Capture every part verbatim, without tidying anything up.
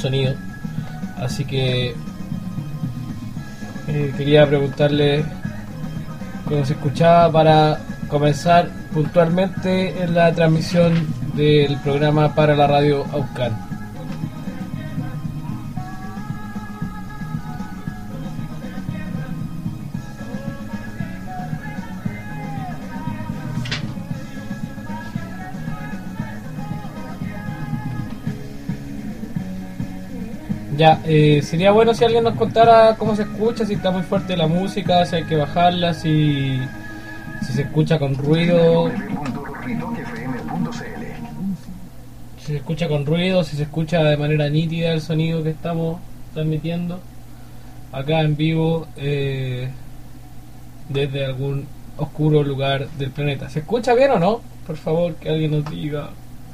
sonido. Así que eh, quería preguntarle cómo se escuchaba para comenzar puntualmente en la transmisión del programa para la radio Aucán. Ya, eh, sería bueno si alguien nos contara cómo se escucha, si está muy fuerte la música, si hay que bajarla, si, si se escucha con ruido, si se escucha con ruido, si se escucha de manera nítida el sonido que estamos transmitiendo acá en vivo eh, desde algún oscuro lugar del planeta. ¿Se escucha bien o no? Por favor, que alguien nos diga.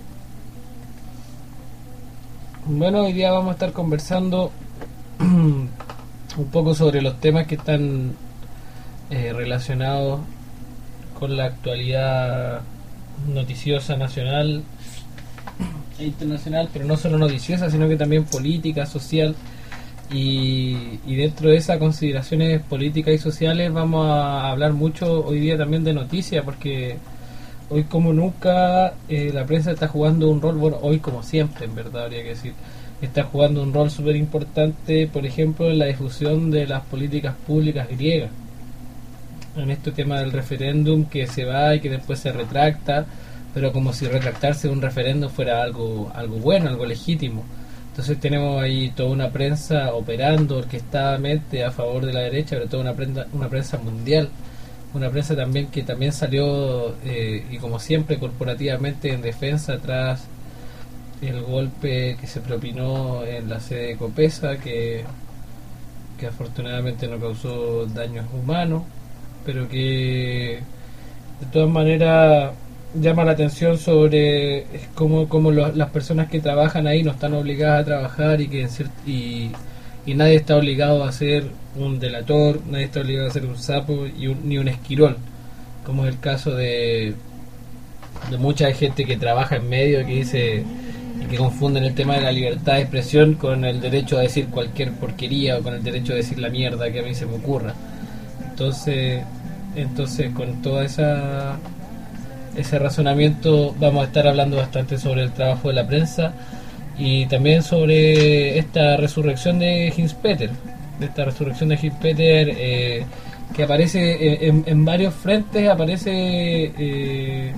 Bueno, hoy día vamos a estar conversando un poco sobre los temas que están eh, relacionados con la actualidad noticiosa nacional e internacional, pero no solo noticiosa, sino que también política, social, y, y dentro de esas consideraciones políticas y sociales vamos a hablar mucho hoy día también de noticias, porque hoy como nunca eh, la prensa está jugando un rol, bueno, hoy como siempre, en verdad habría que decir, está jugando un rol súper importante, por ejemplo, en la difusión de las políticas públicas griegas. En este tema del referéndum que se va y que después se retracta, pero como si retractarse de un referéndum fuera algo, algo bueno, algo legítimo. Entonces tenemos ahí toda una prensa operando orquestadamente a favor de la derecha, pero toda una prensa, una prensa mundial. Una prensa también que también salió eh, y como siempre corporativamente en defensa tras el golpe que se propinó en la sede de Copesa, que, que afortunadamente no causó daños humanos, pero que de todas maneras llama la atención sobre cómo, cómo lo, las personas que trabajan ahí no están obligadas a trabajar y que en ciert- y y nadie está obligado a ser un delator, nadie está obligado a ser un sapo y un, ni un esquirol, como es el caso de, de mucha gente que trabaja en medio, que dice que confunden el tema de la libertad de expresión con el derecho a decir cualquier porquería o con el derecho a decir la mierda que a mí se me ocurra. Entonces, entonces con todo esa ese razonamiento vamos a estar hablando bastante sobre el trabajo de la prensa y también sobre esta resurrección de Hins-Peter, de esta resurrección de Hins-Peter eh, que aparece en, en varios frentes, aparece eh,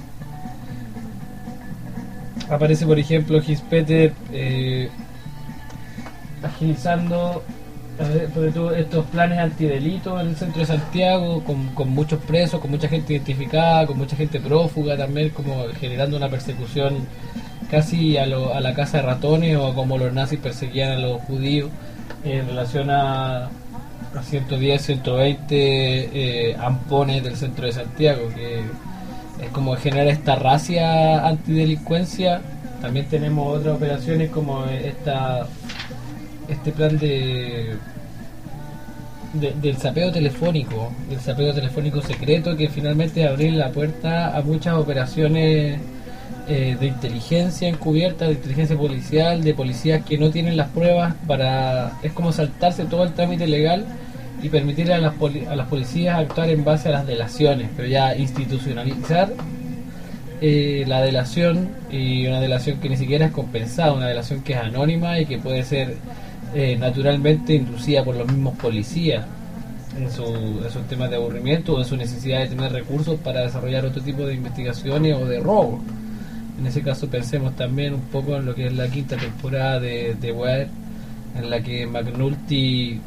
aparece por ejemplo Hins-Peter eh, agilizando sobre todo estos planes antidelito en el centro de Santiago, con, con muchos presos, con mucha gente identificada, con mucha gente prófuga también, como generando una persecución casi a, lo, a la casa de ratones o como los nazis perseguían a los judíos en relación a, a ciento diez, ciento veinte eh, ampones del centro de Santiago, que es como generar esta racia antidelincuencia. También tenemos otras operaciones como esta este plan de, de del sapeo telefónico, del sapeo telefónico secreto, que finalmente abre la puerta a muchas operaciones Eh, de inteligencia encubierta, de inteligencia policial, de policías que no tienen las pruebas para... es como saltarse todo el trámite legal y permitirle a las, poli- a las policías actuar en base a las delaciones, pero ya institucionalizar eh, la delación, y una delación que ni siquiera es compensada, una delación que es anónima y que puede ser eh, naturalmente inducida por los mismos policías en, su, en sus temas de aburrimiento o en su necesidad de tener recursos para desarrollar otro tipo de investigaciones o de robo. En ese caso pensemos también un poco en lo que es la quinta temporada de The Wire, en la que McNulty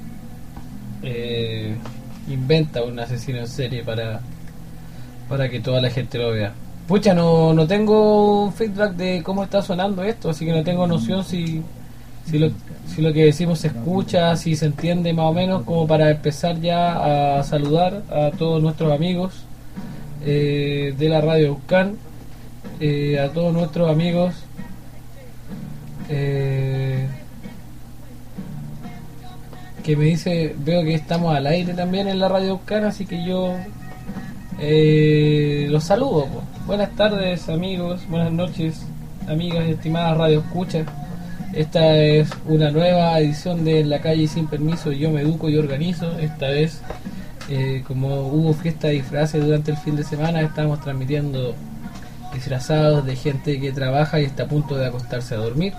eh, inventa un asesino en serie para para que toda la gente lo vea. Pucha, no, no tengo feedback de cómo está sonando esto, así que no tengo noción si si lo, si lo que decimos se escucha, si se entiende más o menos, como para empezar ya a saludar a todos nuestros amigos eh, de la radio Aucán. Eh, a todos nuestros amigos eh, que me dice, veo que estamos al aire también en la radio Aucán, así que yo eh, los saludo, pues. Buenas tardes amigos, buenas noches amigas, estimadas radio escuchas. Esta es una nueva edición de En la calle sin permiso, yo me educo y organizo. Esta vez, eh, como hubo fiesta de disfraces durante el fin de semana, estamos transmitiendo disfrazados de gente que trabaja y está a punto de acostarse a dormir.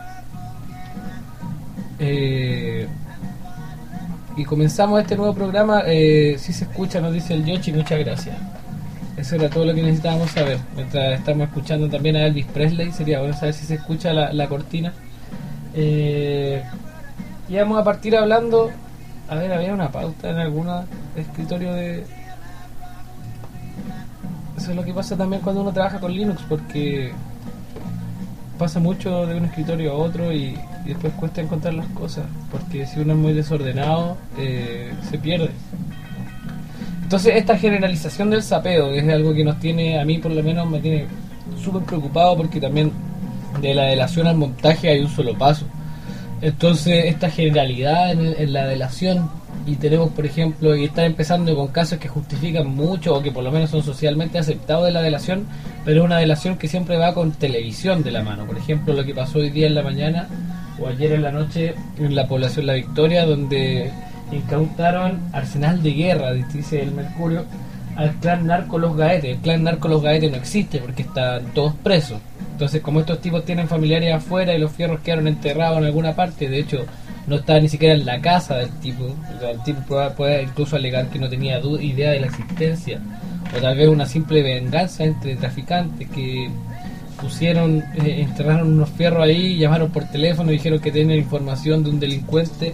Eh, y comenzamos este nuevo programa. Eh, si se escucha, nos dice el Yoshi, muchas gracias. Eso era todo lo que necesitábamos saber. Mientras estamos escuchando también a Elvis Presley, sería bueno saber si se escucha la, la cortina. Eh, y vamos a partir hablando. A ver, había una pauta en algún escritorio de. Eso es lo que pasa también cuando uno trabaja con Linux, porque pasa mucho de un escritorio a otro y, y después cuesta encontrar las cosas, porque si uno es muy desordenado, eh, se pierde. Entonces esta generalización del sapeo, que es algo que nos tiene, a mí por lo menos me tiene súper preocupado, porque también de la delación al montaje hay un solo paso. Entonces esta generalidad en, en la delación, y tenemos por ejemplo, y está empezando con casos que justifican mucho o que por lo menos son socialmente aceptados de la delación, pero es una delación que siempre va con televisión de la mano. Por ejemplo, lo que pasó hoy día en la mañana o ayer en la noche en la población La Victoria, donde incautaron arsenal de guerra, dice el Mercurio, al clan narco Los Gaetes. El clan narco Los Gaetes no existe porque están todos presos. Entonces, como estos tipos tienen familiares afuera y los fierros quedaron enterrados en alguna parte, de hecho no está ni siquiera en la casa del tipo, o sea, el tipo puede, puede incluso alegar que no tenía duda, idea de la existencia, o tal vez una simple venganza entre traficantes que pusieron, eh, enterraron unos fierros ahí, llamaron por teléfono y dijeron que tenían información de un delincuente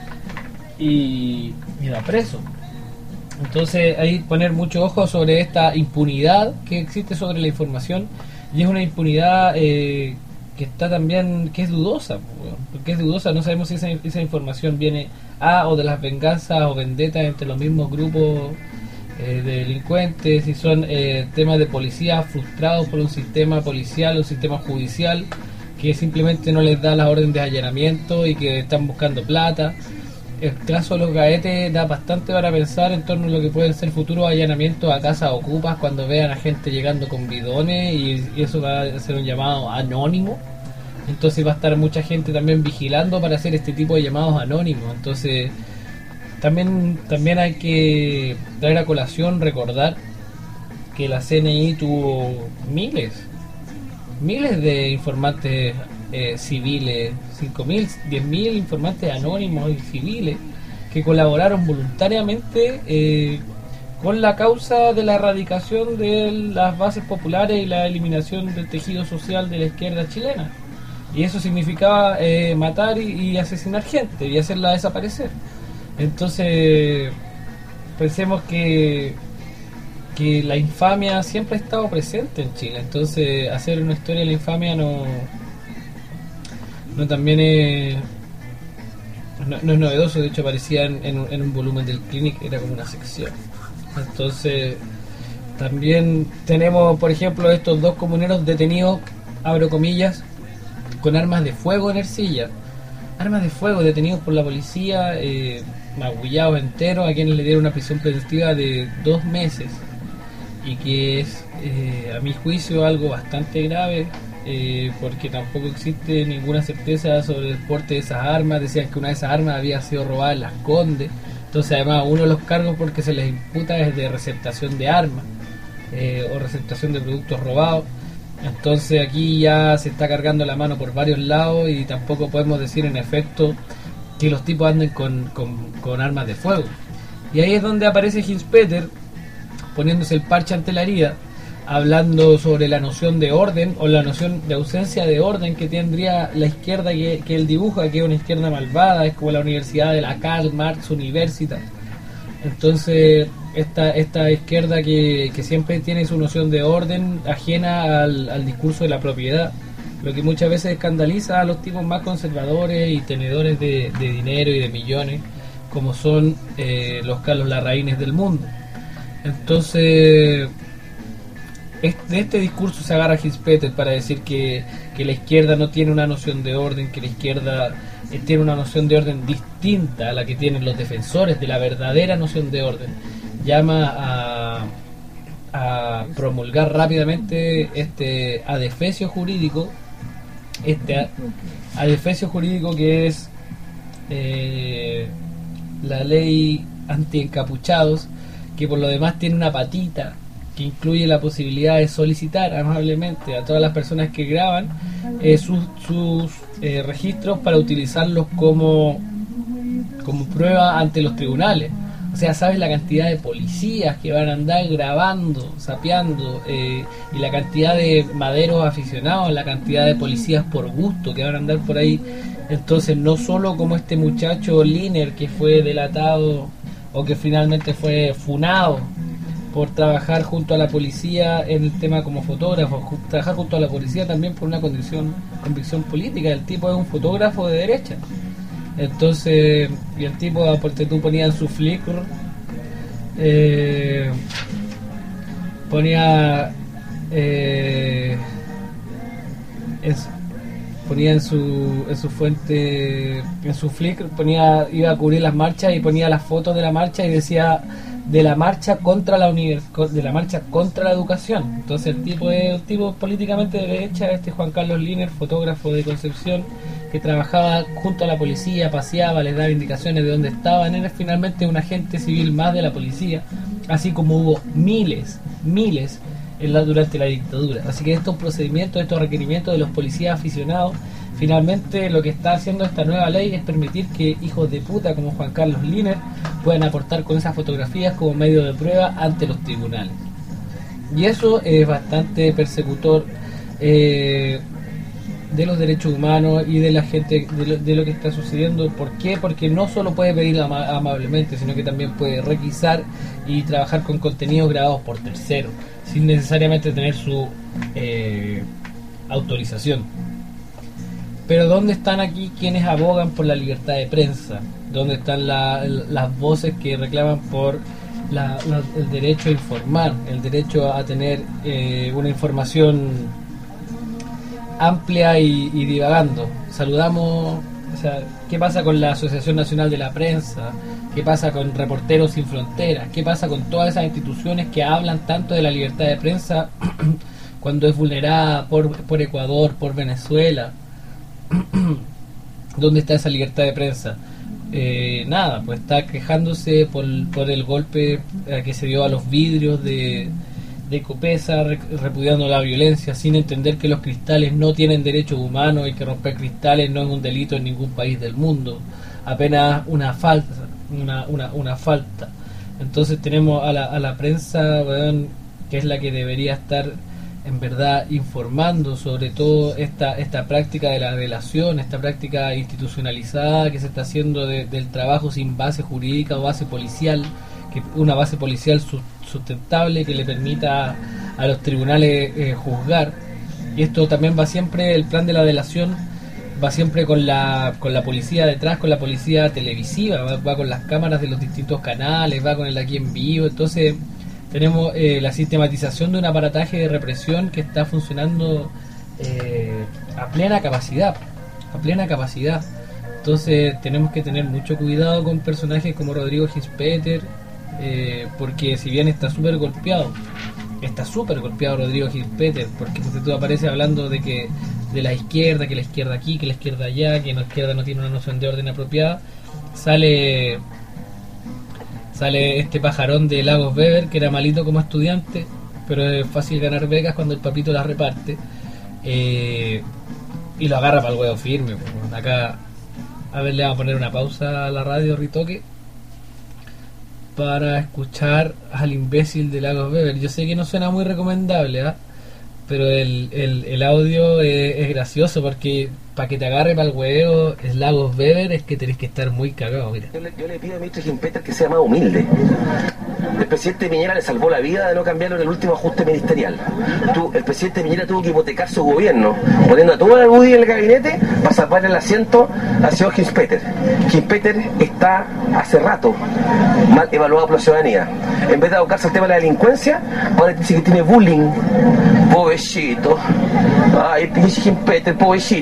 y iba preso. Entonces hay que poner mucho ojo sobre esta impunidad que existe sobre la información, y es una impunidad eh, que está también, que es dudosa, porque es dudosa. No sabemos si esa, esa información viene a o de las venganzas o vendetas entre los mismos grupos eh, de delincuentes, si son eh, temas de policía frustrados por un sistema policial o un sistema judicial que simplemente no les da la orden de allanamiento y que están buscando plata. El caso de Los Gaetes da bastante para pensar en torno a lo que pueden ser futuros allanamientos a casas ocupas cuando vean a gente llegando con bidones, y, y eso va a ser un llamado anónimo. Entonces va a estar mucha gente también vigilando para hacer este tipo de llamados anónimos. Entonces también también hay que traer a colación, recordar que la C N I tuvo miles miles de informantes eh, civiles, cinco mil, diez mil informantes anónimos y civiles que colaboraron voluntariamente eh, con la causa de la erradicación de las bases populares y la eliminación del tejido social de la izquierda chilena. Y eso significaba eh, matar y, y asesinar gente y hacerla desaparecer. Entonces pensemos que que la infamia siempre ha estado presente en Chile. Entonces hacer una historia de la infamia no no también es no, no es novedoso. De hecho aparecía en, en, en un volumen del Clinic, era como una sección. Entonces también tenemos por ejemplo estos dos comuneros detenidos, abro comillas, con armas de fuego en Ercilla. Armas de fuego, detenidos por la policía, eh, magullados enteros, a quienes le dieron una prisión preventiva de dos meses, y que es eh, a mi juicio algo bastante grave, eh, porque tampoco existe ninguna certeza sobre el porte de esas armas. Decían que una de esas armas había sido robada en Las Condes. Entonces además uno de los cargos porque se les imputa es de receptación de armas eh, o receptación de productos robados. Entonces aquí ya se está cargando la mano por varios lados y tampoco podemos decir en efecto que los tipos anden con, con, con armas de fuego. Y ahí es donde aparece Hinspeter poniéndose el parche ante la herida, hablando sobre la noción de orden o la noción de ausencia de orden que tendría la izquierda que, que él dibuja, que es una izquierda malvada, es como la universidad de la Karl Marx Universitat. Entonces esta esta izquierda que, que siempre tiene su noción de orden ajena al, al discurso de la propiedad, lo que muchas veces escandaliza a los tipos más conservadores y tenedores de, de dinero y de millones, como son eh, los Carlos Larraínes del mundo. Entonces de este discurso se agarra Hinspeter para decir que, que la izquierda no tiene una noción de orden, que la izquierda eh, tiene una noción de orden distinta a la que tienen los defensores de la verdadera noción de orden. Llama a, a promulgar rápidamente este adefesio jurídico este adefesio jurídico que es eh, la ley anti-encapuchados, que por lo demás tiene una patita que incluye la posibilidad de solicitar amablemente a todas las personas que graban eh, sus, sus eh, registros para utilizarlos como, como prueba ante los tribunales. O sea, ¿sabes la cantidad de policías que van a andar grabando, sapeando, eh, y la cantidad de maderos aficionados, la cantidad de policías por gusto que van a andar por ahí? Entonces, no solo como este muchacho Liner que fue delatado o que finalmente fue funado por trabajar junto a la policía en el tema como fotógrafo, ju- trabajar junto a la policía también por una condición, convicción política. El tipo es un fotógrafo de derecha. Entonces, y el tipo, porque tú ponías en su Flickr, eh, ponía, eh, en su- ponía en su, en su fuente, en su Flickr, ponía, iba a cubrir las marchas y ponía las fotos de la marcha y decía de la marcha contra la univers de la marcha contra la educación. Entonces el tipo es un tipo políticamente de derecha, este Juan Carlos Liner, fotógrafo de Concepción, que trabajaba junto a la policía, paseaba, les daba indicaciones de dónde estaban. Era finalmente un agente civil más de la policía, así como hubo miles, miles en la, durante la dictadura. Así que estos procedimientos, estos requerimientos de los policías aficionados, finalmente lo que está haciendo esta nueva ley es permitir que hijos de puta como Juan Carlos Liner puedan aportar con esas fotografías como medio de prueba ante los tribunales. Y eso es bastante persecutor eh, de los derechos humanos y de la gente, de lo, de lo que está sucediendo. ¿Por qué? Porque no solo puede pedir ama- amablemente, sino que también puede requisar y trabajar con contenidos grabados por terceros, sin necesariamente tener su eh, autorización. Pero ¿dónde están aquí quienes abogan por la libertad de prensa? ¿Dónde están la, las voces que reclaman por la, la, el derecho a informar, el derecho a tener eh, una información amplia y, y divagando? Saludamos, o sea, ¿qué pasa con la Asociación Nacional de la Prensa? ¿Qué pasa con Reporteros Sin Fronteras? ¿Qué pasa con todas esas instituciones que hablan tanto de la libertad de prensa cuando es vulnerada por, por Ecuador, por Venezuela? ¿Dónde está esa libertad de prensa? Eh, nada, pues está quejándose por, por el golpe eh, que se dio a los vidrios de, de Copesa, re, repudiando la violencia, sin entender que los cristales no tienen derechos humanos y que romper cristales no es un delito en ningún país del mundo, apenas una falta, una, una, una falta. Entonces tenemos a la, a la prensa, bueno, que es la que debería estar en verdad informando sobre todo esta esta práctica de la delación, esta práctica institucionalizada que se está haciendo de, del trabajo sin base jurídica o base policial, que una base policial sustentable que le permita a los tribunales eh, juzgar. Y esto también va siempre, el plan de la delación va siempre con la con la policía detrás, con la policía televisiva, va, va con las cámaras de los distintos canales, va con el aquí en vivo. Entonces tenemos eh, la sistematización de un aparataje de represión que está funcionando eh, a plena capacidad, a plena capacidad. Entonces tenemos que tener mucho cuidado con personajes como Rodrigo Gispeter, eh, porque si bien está súper golpeado, está súper golpeado Rodrigo Gispeter, porque tú aparece hablando de que de la izquierda, que la izquierda aquí, que la izquierda allá, que la izquierda no tiene una noción de orden apropiada, sale... Sale este pajarón de Lagos Weber, que era malito como estudiante, pero es fácil ganar becas cuando el papito las reparte. Eh, y lo agarra para el huevo firme. Pues. Acá, a ver, le vamos a poner una pausa a la radio Ritoque para escuchar al imbécil de Lagos Weber. Yo sé que no suena muy recomendable, ¿eh? Pero el, el, el audio es, es gracioso porque para que te agarre para el huevo es Lagos Weber, es que tenés que estar muy cagado. Mira. Yo le, yo le pido a ministro Gispeter que sea más humilde. El presidente Piñera le salvó la vida de no cambiarlo en el último ajuste ministerial. Tú, el presidente Piñera tuvo que hipotecar su gobierno, poniendo a toda la Budi en el gabinete para salvar el asiento al señor Gispeter. Gispeter está hace rato mal evaluado por la ciudadanía. En vez de abocarse al tema de la delincuencia, ahora dice que tiene bullying. Pobrecito. Ay, el pinche Gispeter, pobrecito, tiene bullying.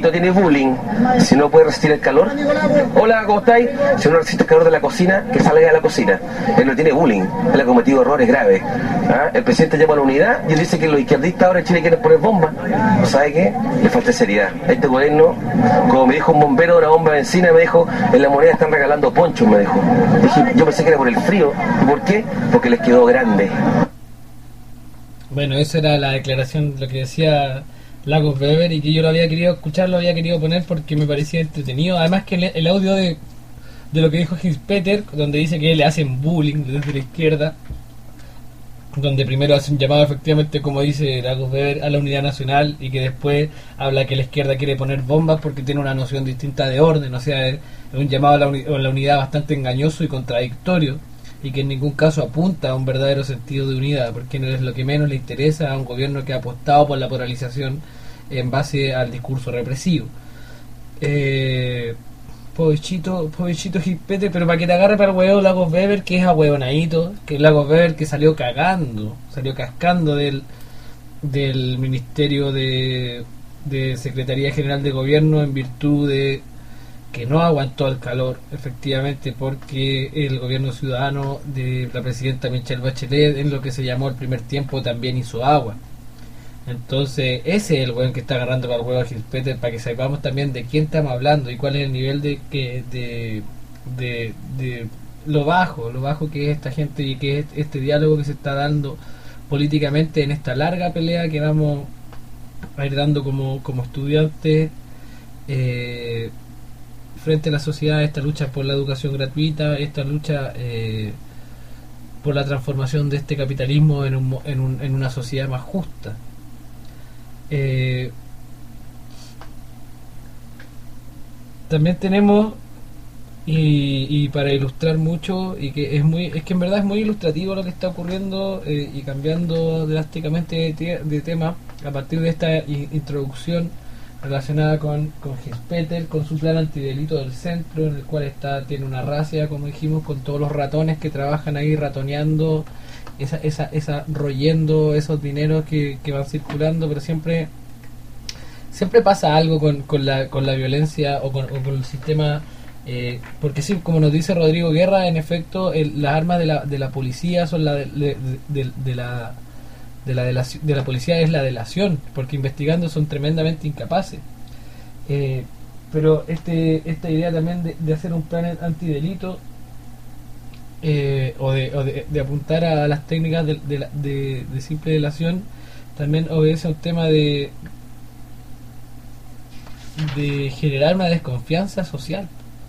bullying si no puede resistir el calor? Hola, ¿cómo estáis? Si no resiste el calor de la cocina, que salga de la cocina. Él no tiene bullying, él ha cometido errores graves. ¿Ah? El presidente llama a la unidad y él dice que los izquierdistas ahora en Chile quieren poner bombas. ¿No sabe qué? Le falta seriedad. Este gobierno, como me dijo un bombero de una bomba de benzina, me dijo, en la moneda están regalando ponchos, me dijo. Dije, yo pensé que era por el frío. ¿Y por qué? Porque les quedó grande. Bueno, esa era la declaración, lo que decía Lagos Weber, y que yo lo había querido escuchar, lo había querido poner porque me parecía entretenido. Además que el, el audio de, de lo que dijo Hinspeter, donde dice que le hacen bullying desde la izquierda, donde primero hace un llamado efectivamente, como dice Lagos Weber, a la unidad nacional, y que después habla que la izquierda quiere poner bombas porque tiene una noción distinta de orden. O sea, es un llamado a la, uni- a la unidad bastante engañoso y contradictorio, y que en ningún caso apunta a un verdadero sentido de unidad, porque no es lo que menos le interesa a un gobierno que ha apostado por la polarización en base al discurso represivo. Eh, pobrecito, pobrecito Hispete, pero para que te agarre para el huevo Lagos Weber, que es ahueonadito, que es Lagos Weber que salió cagando, salió cascando del, del Ministerio de, de Secretaría General de Gobierno en virtud de que no aguantó el calor, efectivamente, porque el gobierno ciudadano de la presidenta Michelle Bachelet, en lo que se llamó el primer tiempo, también hizo agua. Entonces, ese es el weón que está agarrando para el huevo a Hinspeter, para que sepamos también de quién estamos hablando y cuál es el nivel de que de, de, de lo bajo, lo bajo que es esta gente y que es este diálogo que se está dando políticamente en esta larga pelea que vamos a ir dando como, como estudiantes eh, frente a la sociedad, esta lucha por la educación gratuita, esta lucha eh, por la transformación de este capitalismo en, un, en, un, en una sociedad más justa. Eh, también tenemos y, y para ilustrar mucho, y que es muy es que en verdad es muy ilustrativo lo que está ocurriendo eh, y cambiando drásticamente de, te, de tema a partir de esta i- introducción relacionada con, con Hinspeter, con su plan antidelito del centro, en el cual está tiene una racia, como dijimos, con todos los ratones que trabajan ahí ratoneando, esa esa esa royendo esos dineros que, que van circulando, pero siempre siempre pasa algo con, con la con la violencia o con, o con el sistema, eh, porque sí, como nos dice Rodrigo Guerra, en efecto el, las armas de la de la policía son la de, de, de, de la de la delaci- de la policía es la delación, porque investigando son tremendamente incapaces. Eh, pero este esta idea también de, de hacer un plan antidelito eh, o, de, o de, de apuntar a las técnicas de, de, la- de, de simple delación también obedece a un tema de de generar una desconfianza social,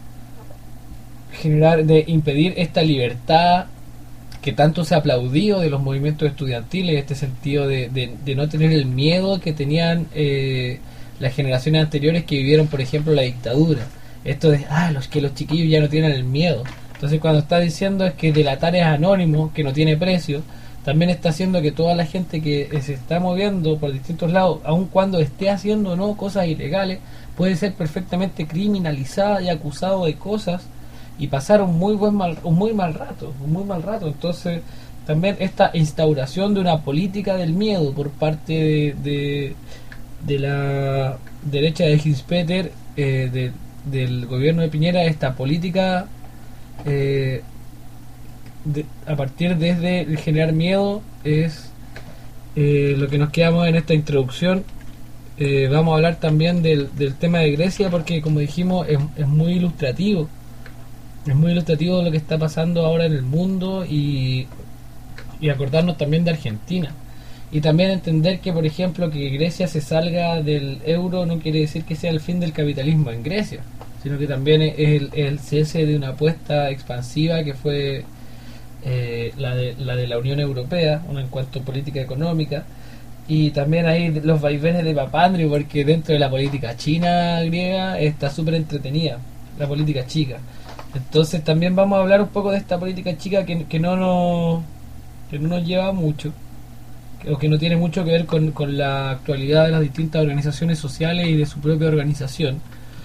generar de impedir esta libertad que tanto se ha aplaudido de los movimientos estudiantiles, este sentido de, de, de no tener el miedo que tenían eh, las generaciones anteriores que vivieron, por ejemplo, la dictadura. Esto de, ah, los que los chiquillos ya no tienen el miedo. Entonces, cuando está diciendo es que delatar es anónimo, que no tiene precio, también está haciendo que toda la gente que se está moviendo por distintos lados, aun cuando esté haciendo o no cosas ilegales, puede ser perfectamente criminalizada y acusado de cosas y pasar un muy buen mal, un muy mal rato, un muy mal rato. Entonces, también esta instauración de una política del miedo por parte de, de, de la derecha de Hinspeter, eh, de, del gobierno de Piñera, esta política eh, de, a partir desde el generar miedo es eh, lo que nos quedamos en esta introducción. Eh, vamos a hablar también del, del tema de Grecia, porque como dijimos es, es muy ilustrativo. Es muy ilustrativo de lo que está pasando ahora en el mundo, y, y acordarnos también de Argentina. Y también entender que, por ejemplo, que Grecia se salga del euro no quiere decir que sea el fin del capitalismo en Grecia, sino que también es el, el cese de una apuesta expansiva que fue eh, la, de, la de la Unión Europea, una en cuanto a política económica. Y también hay los vaivenes de Papandreou, porque dentro de la política china griega está súper entretenida, la política chica. Entonces también vamos a hablar un poco de esta política chica que, que no nos que no nos lleva mucho, que, o que no tiene mucho que ver con, con la actualidad de las distintas organizaciones sociales y de su propia organización,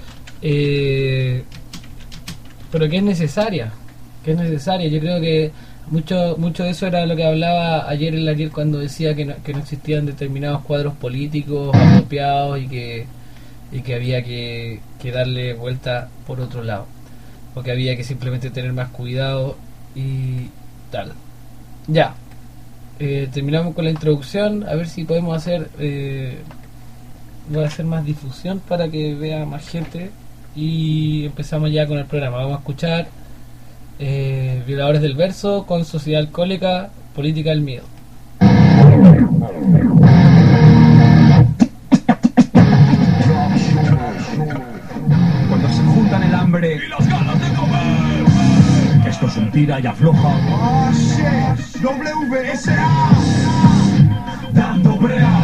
eh, pero que es necesaria, que es necesaria. Yo creo que mucho mucho de eso era lo que hablaba ayer el Ariel cuando decía que no, que no existían determinados cuadros políticos apropiados y que y que había que, que darle vuelta por otro lado, o que había que simplemente tener más cuidado y tal. Ya, eh, terminamos con la introducción. A ver si podemos hacer eh, voy a hacer más difusión para que vea más gente y empezamos ya con el programa. Vamos a escuchar eh, Violadores del Verso con Sociedad Alcohólica, Política del Miedo. Cuando se juntan el hambre y las ganas de comer, esto es un tira y afloja. Oh shit, W S A, Dando brea.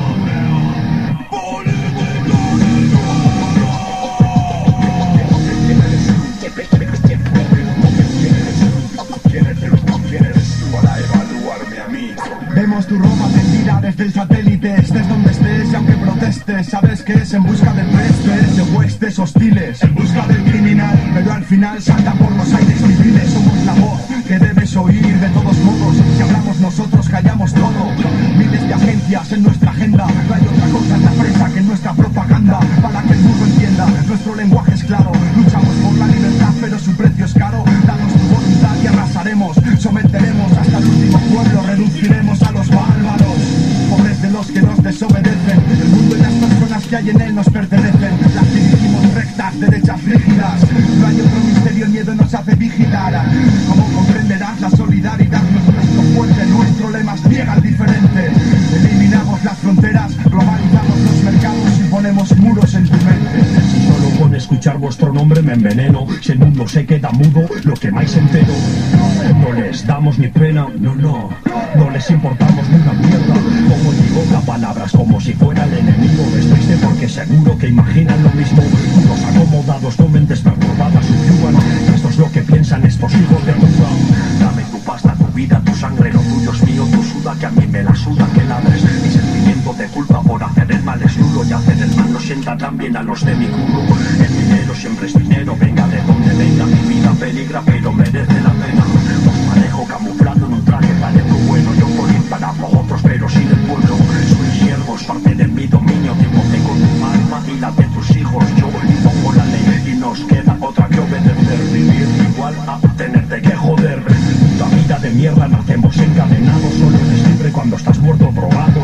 Vemos tu ropa tendida desde el satélite, estés donde estés y aunque protestes, sabes que es en busca de prestes, de huestes hostiles, en busca del criminal, pero al final salta por los aires civiles. Somos la voz que debes oír de todos modos, si hablamos nosotros callamos todo. Miles de agencias en nuestra agenda, no hay otra cosa en la presa que nuestra propaganda, para que el mundo entienda, nuestro lenguaje es claro, luchamos por la libertad pero su precio es caro. Danos tu voluntad y arrasaremos, someteremos hasta el último pueblo, reduciremos a los bárbaros, pobres de los que nos desobedecen. El mundo y las personas que hay en él nos pertenecen, las dirigimos rectas, derechas rígidas. No hay otro misterio, el miedo nos hace vigilar. Como comprenderás, la solidaridad no es nuestro fuerte, nuestro lema es niega al diferente. Eliminamos las fronteras, globalizamos los mercados y ponemos muros en tu mente. Si solo con escuchar vuestro nombre me enveneno, si el mundo se queda mudo, lo que más entero. No les damos ni pena, no, no, no les importamos ni una mierda. Como digo, la palabras como si fuera el enemigo. Es triste porque seguro que imaginan lo mismo. Los acomodados con mentes perturbadas subyugan. Esto es lo que piensan estos hijos de puta. Dame tu pasta, tu vida, tu sangre, lo tuyo es mío, tu suda, que a mí me la suda que ladres. Mi sentimiento de culpa por hacer el mal es nulo, y hacer el mal no sienta tan bien a los de mi culo. El dinero siempre es dinero, venga de donde venga. Mi vida peligra pero merece la pena. Os manejo camuflado en un traje, parezco bueno. Yo morir para vosotros pero sin el pueblo. Soy siervo, es parte de mi dominio. Te hipoteco tu alma y la de tus hijos. Yo impongo la ley y nos queda otra que obedecer. Vivir igual a tenerte que joder. La vida de mierda nacemos encadenados. Solo eres libre cuando estás muerto drogado.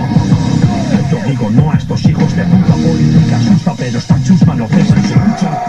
Yo digo no a estos hijos de puta. Política asusta pero esta chusma no cesa en su lucha.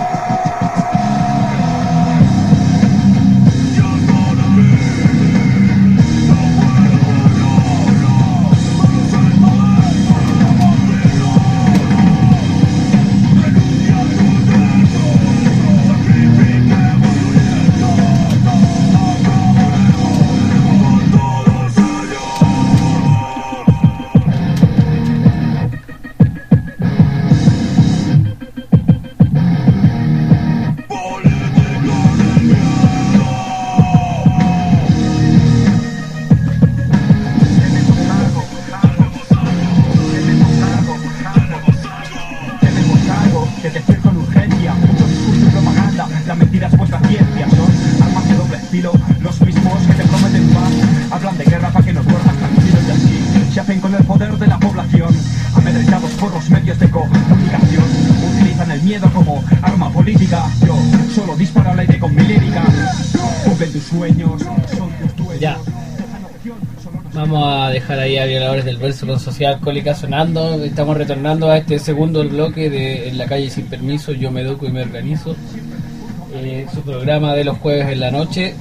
Ahí a Violadores del Verso con Sociedad Alcohólica sonando. Estamos retornando a este segundo bloque de En la Calle Sin Permiso, Yo Me Educo y Me Organizo, eh, su programa de los jueves en la noche.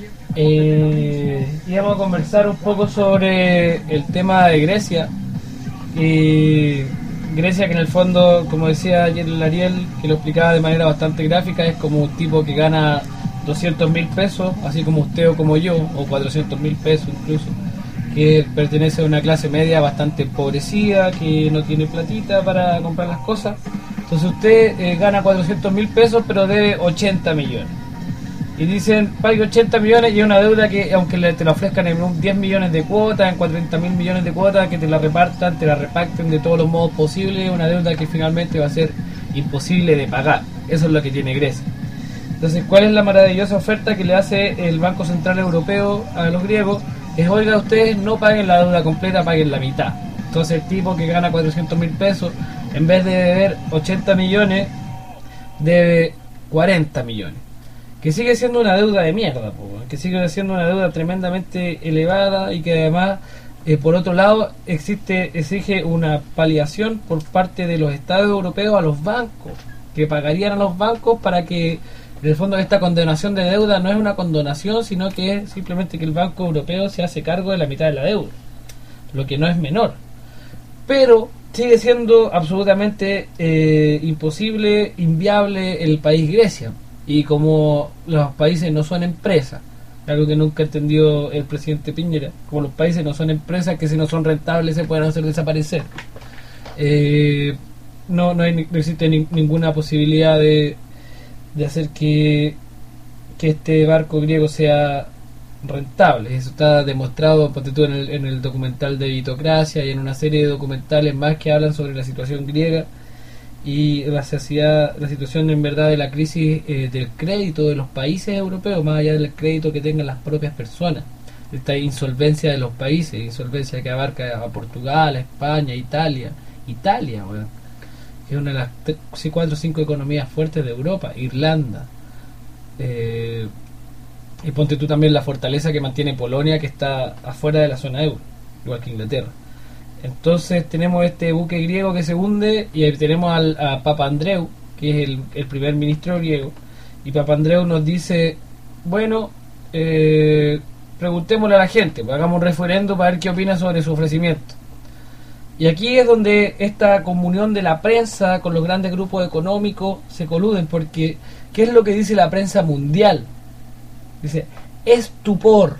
Eh, y vamos a conversar un poco sobre el tema de Grecia. Y Grecia, que en el fondo, como decía ayer el Ariel, que lo explicaba de manera bastante gráfica, es como un tipo que gana doscientos mil pesos, así como usted o como yo, o cuatrocientos mil pesos incluso, que pertenece a una clase media bastante empobrecida, que no tiene platita para comprar las cosas. Entonces usted eh, gana cuatrocientos mil pesos, pero debe ochenta millones. Y dicen, pague ochenta millones y es una deuda que, aunque le, te la ofrezcan en diez millones de cuotas, en cuarenta mil millones de cuotas, que te la repartan, te la reparten de todos los modos posibles, es una deuda que finalmente va a ser imposible de pagar. Eso es lo que tiene Grecia. Entonces, ¿cuál es la maravillosa oferta que le hace el Banco Central Europeo a los griegos? Es, oiga, ustedes no paguen la deuda completa, paguen la mitad. Entonces el tipo que gana cuatrocientos mil pesos, en vez de deber ochenta millones, debe cuarenta millones. Que sigue siendo una deuda de mierda, po, que sigue siendo una deuda tremendamente elevada y que además, eh, por otro lado, existe exige una paliación por parte de los estados europeos a los bancos, que pagarían a los bancos para que, en el fondo, esta condonación de deuda no es una condonación, sino que es simplemente que el Banco Europeo se hace cargo de la mitad de la deuda, lo que no es menor. Pero sigue siendo absolutamente eh, imposible, inviable el país Grecia. Y como los países no son empresas, algo que nunca entendió el presidente Piñera, como los países no son empresas que si no son rentables se pueden hacer desaparecer, eh, no, no, hay, no existe ni, ninguna posibilidad de, de hacer que, que este barco griego sea rentable. Eso está demostrado, ponte tú, en el, en el documental de Vitocracia y en una serie de documentales más que hablan sobre la situación griega y la, sociedad, la situación en verdad de la crisis eh, del crédito de los países europeos, más allá del crédito que tengan las propias personas. Esta insolvencia de los países, insolvencia que abarca a Portugal, a España, Italia, Italia, bueno, que es una de las sí, cuatro o cinco economías fuertes de Europa, Irlanda, eh, y ponte tú también la fortaleza que mantiene Polonia, que está afuera de la zona euro, igual que Inglaterra. Entonces tenemos este buque griego que se hunde y ahí tenemos al, a Papandreou, que es el, el primer ministro griego, y Papandreou nos dice, bueno, eh, preguntémosle a la gente, pues hagamos un referendo para ver qué opina sobre su ofrecimiento. Y aquí es donde esta comunión de la prensa con los grandes grupos económicos se coluden, porque ¿qué es lo que dice la prensa mundial? Dice, estupor.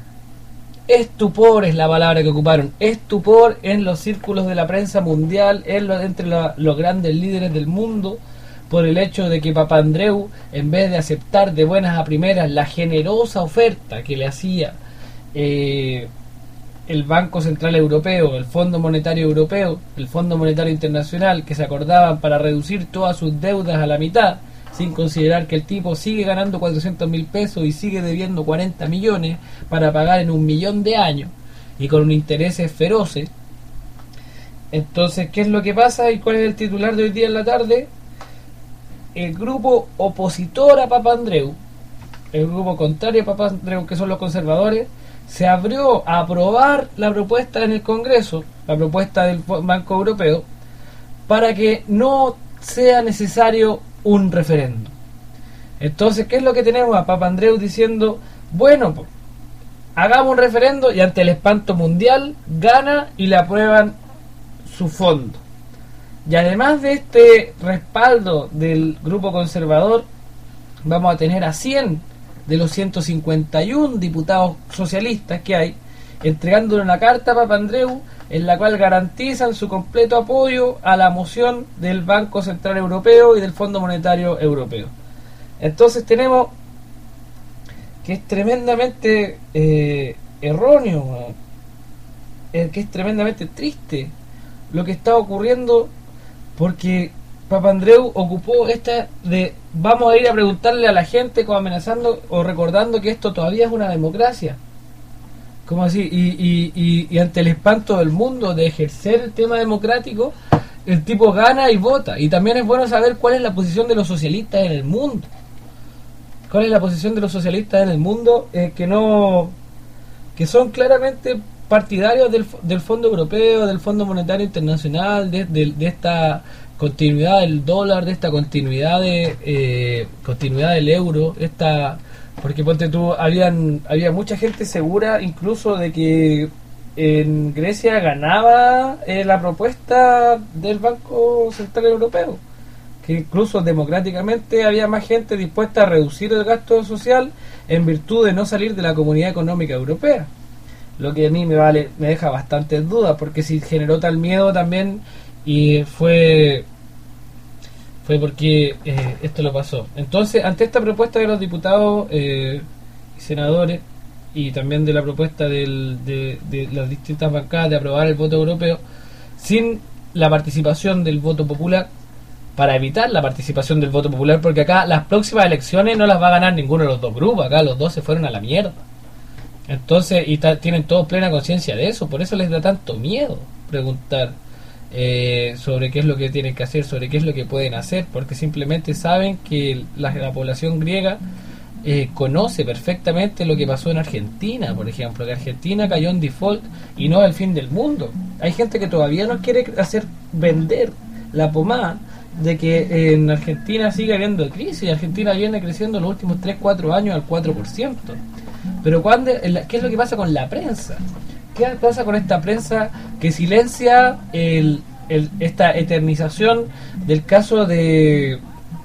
Estupor es la palabra que ocuparon. Estupor en los círculos de la prensa mundial, en lo, entre la, los grandes líderes del mundo, por el hecho de que Papandreou, en vez de aceptar de buenas a primeras la generosa oferta que le hacía eh, el Banco Central Europeo, el Fondo Monetario Europeo, el Fondo Monetario Internacional, que se acordaban para reducir todas sus deudas a la mitad, sin considerar que el tipo sigue ganando cuatrocientos mil pesos y sigue debiendo cuarenta millones para pagar en un millón de años y con un intereses feroces. Entonces, ¿qué es lo que pasa y cuál es el titular de hoy día en la tarde? El grupo opositor a Papandreou, el grupo contrario a Papandreou, que son los conservadores, se abrió a aprobar la propuesta en el Congreso, la propuesta del Banco Europeo, para que no sea necesario un referéndum. Entonces, ¿qué es lo que tenemos? A Papandreou diciendo, bueno, pues, hagamos un referéndum, y ante el espanto mundial gana y le aprueban su fondo. Y además de este respaldo del grupo conservador, vamos a tener a cien de los ciento cincuenta y uno diputados socialistas que hay, entregándole una carta a Papandreou en la cual garantizan su completo apoyo a la moción del Banco Central Europeo y del Fondo Monetario Europeo. Entonces tenemos que es tremendamente eh, erróneo, eh, que es tremendamente triste lo que está ocurriendo, porque Papandreou ocupó esta de vamos a ir a preguntarle a la gente, como amenazando o recordando que esto todavía es una democracia. ¿Cómo así? Y, y, y, y ante el espanto del mundo de ejercer el tema democrático, el tipo gana y vota. Y también es bueno saber cuál es la posición de los socialistas en el mundo. ¿Cuál es la posición de los socialistas en el mundo? Eh, que no, que son claramente partidarios del, del Fondo Europeo, del Fondo Monetario Internacional, de, de, de esta continuidad del dólar, de esta continuidad de eh, continuidad del euro, esta porque ponte tú, habían había mucha gente segura incluso de que en Grecia ganaba eh, la propuesta del Banco Central Europeo, que incluso democráticamente había más gente dispuesta a reducir el gasto social en virtud de no salir de la Comunidad Económica Europea, lo que a mí me vale me deja bastantes dudas, porque si generó tal miedo también y fue fue porque eh, esto lo pasó. Entonces, ante esta propuesta de los diputados eh, y senadores, y también de la propuesta del, de, de las distintas bancadas de aprobar el voto europeo, sin la participación del voto popular, para evitar la participación del voto popular, porque acá las próximas elecciones no las va a ganar ninguno de los dos grupos, acá los dos se fueron a la mierda. Entonces, y ta, tienen todos plena conciencia de eso, por eso les da tanto miedo preguntar. eh, sobre qué es lo que tienen que hacer, sobre qué es lo que pueden hacer, porque simplemente saben que la, la población griega eh, conoce perfectamente lo que pasó en Argentina, por ejemplo, que Argentina cayó en default y no es el fin del mundo. Hay gente que todavía no quiere hacer vender la pomada de que en Argentina sigue habiendo crisis. Argentina viene creciendo los últimos tres cuatro años al cuatro por ciento. Pero cuando, ¿qué es lo que pasa con la prensa? ¿Qué pasa con esta prensa que silencia el, el, esta eternización del caso de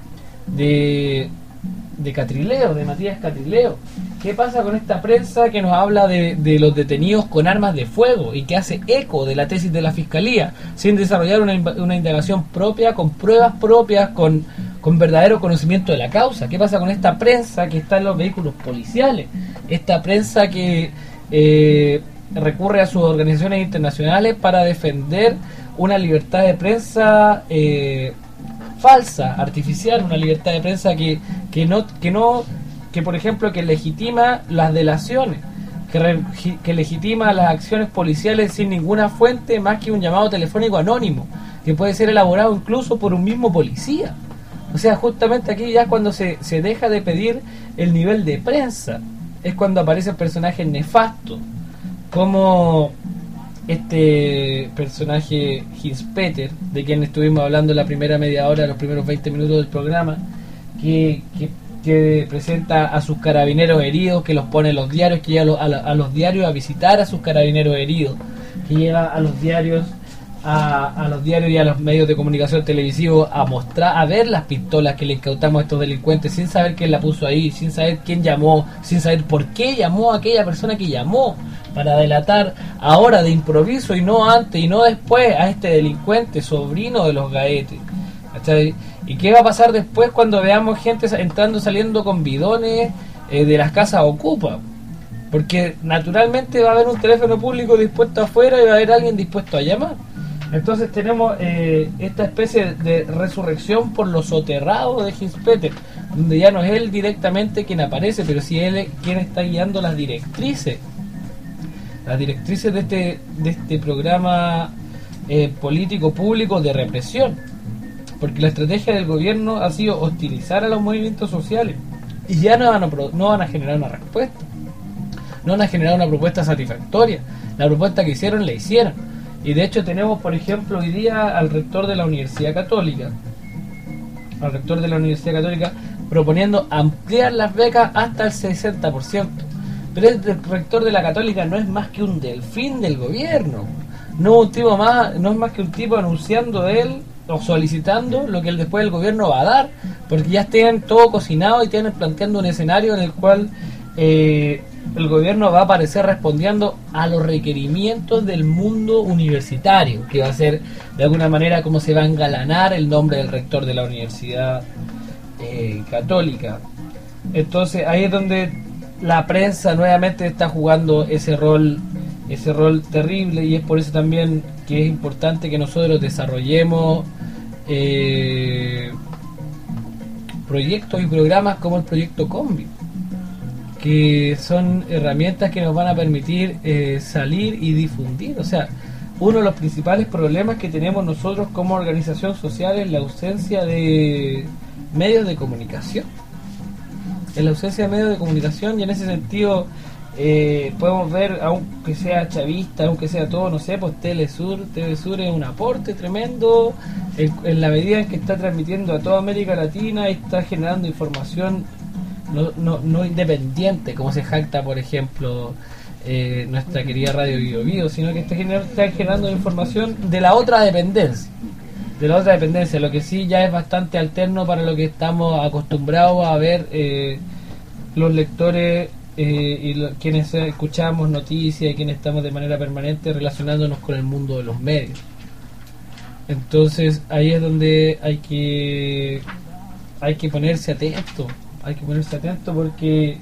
de, de Catrileo, de Matías Catrileo? ¿Qué pasa con esta prensa que nos habla de, de los detenidos con armas de fuego y que hace eco de la tesis de la Fiscalía sin desarrollar una, una indagación propia, con pruebas propias, con, con verdadero conocimiento de la causa? ¿Qué pasa con esta prensa que está en los vehículos policiales? Esta prensa que eh, recurre a sus organizaciones internacionales para defender una libertad de prensa eh, falsa, artificial, una libertad de prensa que, que no... Que no que por ejemplo que legitima las delaciones, que, re, que legitima las acciones policiales sin ninguna fuente más que un llamado telefónico anónimo, que puede ser elaborado incluso por un mismo policía. O sea, justamente aquí ya cuando se, se deja de pedir el nivel de prensa, es cuando aparecen personajes nefastos, como este personaje Hinspeter, de quien estuvimos hablando en la primera media hora, los primeros veinte minutos del programa, que... que que presenta a sus carabineros heridos, que los pone en los diarios, que lleva a, la, a los diarios a visitar a sus carabineros heridos, que lleva a los diarios a, a los diarios y a los medios de comunicación televisivos a mostrar, a ver las pistolas que le incautamos a estos delincuentes, sin saber quién la puso ahí, sin saber quién llamó, sin saber por qué llamó a aquella persona que llamó, para delatar ahora de improviso y no antes y no después a este delincuente, sobrino de los Gaetes. ¿Cachai? ¿Y qué va a pasar después cuando veamos gente entrando, saliendo con bidones eh, de las casas Ocupa? Porque naturalmente va a haber un teléfono público dispuesto afuera y va a haber alguien dispuesto a llamar. Entonces tenemos eh, esta especie de resurrección por los soterrados de Hinspeter, donde ya no es él directamente quien aparece, pero sí él es quien está guiando las directrices. Las directrices de este, de este programa eh, político público de represión. Porque la estrategia del gobierno ha sido hostilizar a los movimientos sociales y ya no van a, no van a generar una respuesta, no van a generar una propuesta satisfactoria. La propuesta que hicieron la hicieron, y de hecho tenemos, por ejemplo, hoy día al rector de la Universidad Católica al rector de la Universidad Católica proponiendo ampliar las becas hasta el sesenta por ciento. Pero el rector de la Católica no es más que un delfín del gobierno, no un tipo más, no es más que un tipo anunciando de él o solicitando lo que el, después el gobierno va a dar, porque ya tienen todo cocinado y tienen planteando un escenario en el cual eh, el gobierno va a aparecer respondiendo a los requerimientos del mundo universitario, que va a ser de alguna manera como se va a engalanar el nombre del rector de la Universidad eh, Católica. Entonces ahí es donde la prensa nuevamente está jugando ese rol ese rol terrible, y es por eso también que es importante que nosotros desarrollemos eh, proyectos y programas como el proyecto Combi, que son herramientas que nos van a permitir eh, salir y difundir. O sea, uno de los principales problemas que tenemos nosotros como organización social es la ausencia de medios de comunicación. Es la ausencia de medios de comunicación, y en ese sentido eh, podemos ver, aunque sea chavista, aunque sea todo, no sé, pues Telesur, Telesur es un aporte tremendo en, en la medida en que está transmitiendo a toda América Latina y está generando información no, no, no independiente, como se jacta, por ejemplo, eh, nuestra querida Radio Bio Bio, sino que está generando, está generando información de la otra dependencia. de la otra dependencia, lo que sí ya es bastante alterno para lo que estamos acostumbrados a ver eh, los lectores eh, y lo, quienes escuchamos noticias y quienes estamos de manera permanente relacionándonos con el mundo de los medios. Entonces ahí es donde hay que hay que ponerse atento, hay que ponerse atento porque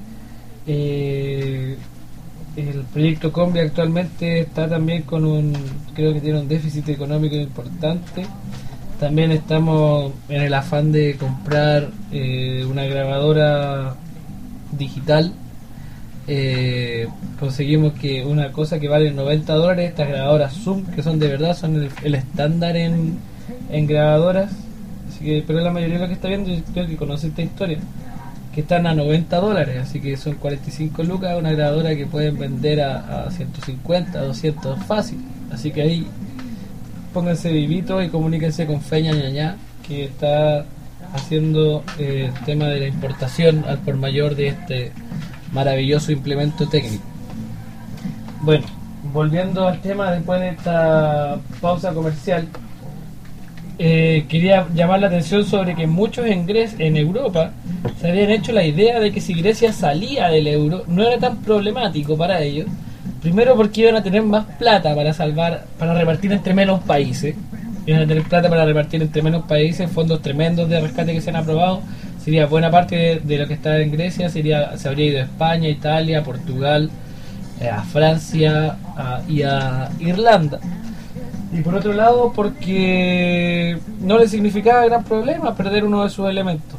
eh, el proyecto Combi actualmente está también con un, creo que tiene un déficit económico importante. También estamos en el afán de comprar eh, una grabadora digital eh, conseguimos que una cosa que vale noventa dólares, estas grabadoras Zoom, que son de verdad, son el, el estándar en, en grabadoras, así que, pero la mayoría de lo que está viendo yo creo que conoce esta historia, que están a noventa dólares, así que son cuarenta y cinco lucas, una grabadora que pueden vender a, a ciento cincuenta, doscientos fácil, así que ahí pónganse vivitos y comuníquense con Feña Ñañá, que está haciendo eh, el tema de la importación al por mayor de este maravilloso implemento técnico. Bueno, volviendo al tema después de esta pausa comercial, eh, quería llamar la atención sobre que muchos en Grecia, en Europa, se habían hecho la idea de que si Grecia salía del euro no era tan problemático para ellos. Primero porque iban a tener más plata para salvar, para repartir entre menos países. Iban a tener plata para repartir entre menos países, fondos tremendos de rescate que se han aprobado. Sería buena parte de, de lo que está en Grecia, sería se habría ido a España, Italia, Portugal, eh, a Francia a, y a Irlanda. Y por otro lado porque no le significaba gran problema perder uno de sus elementos.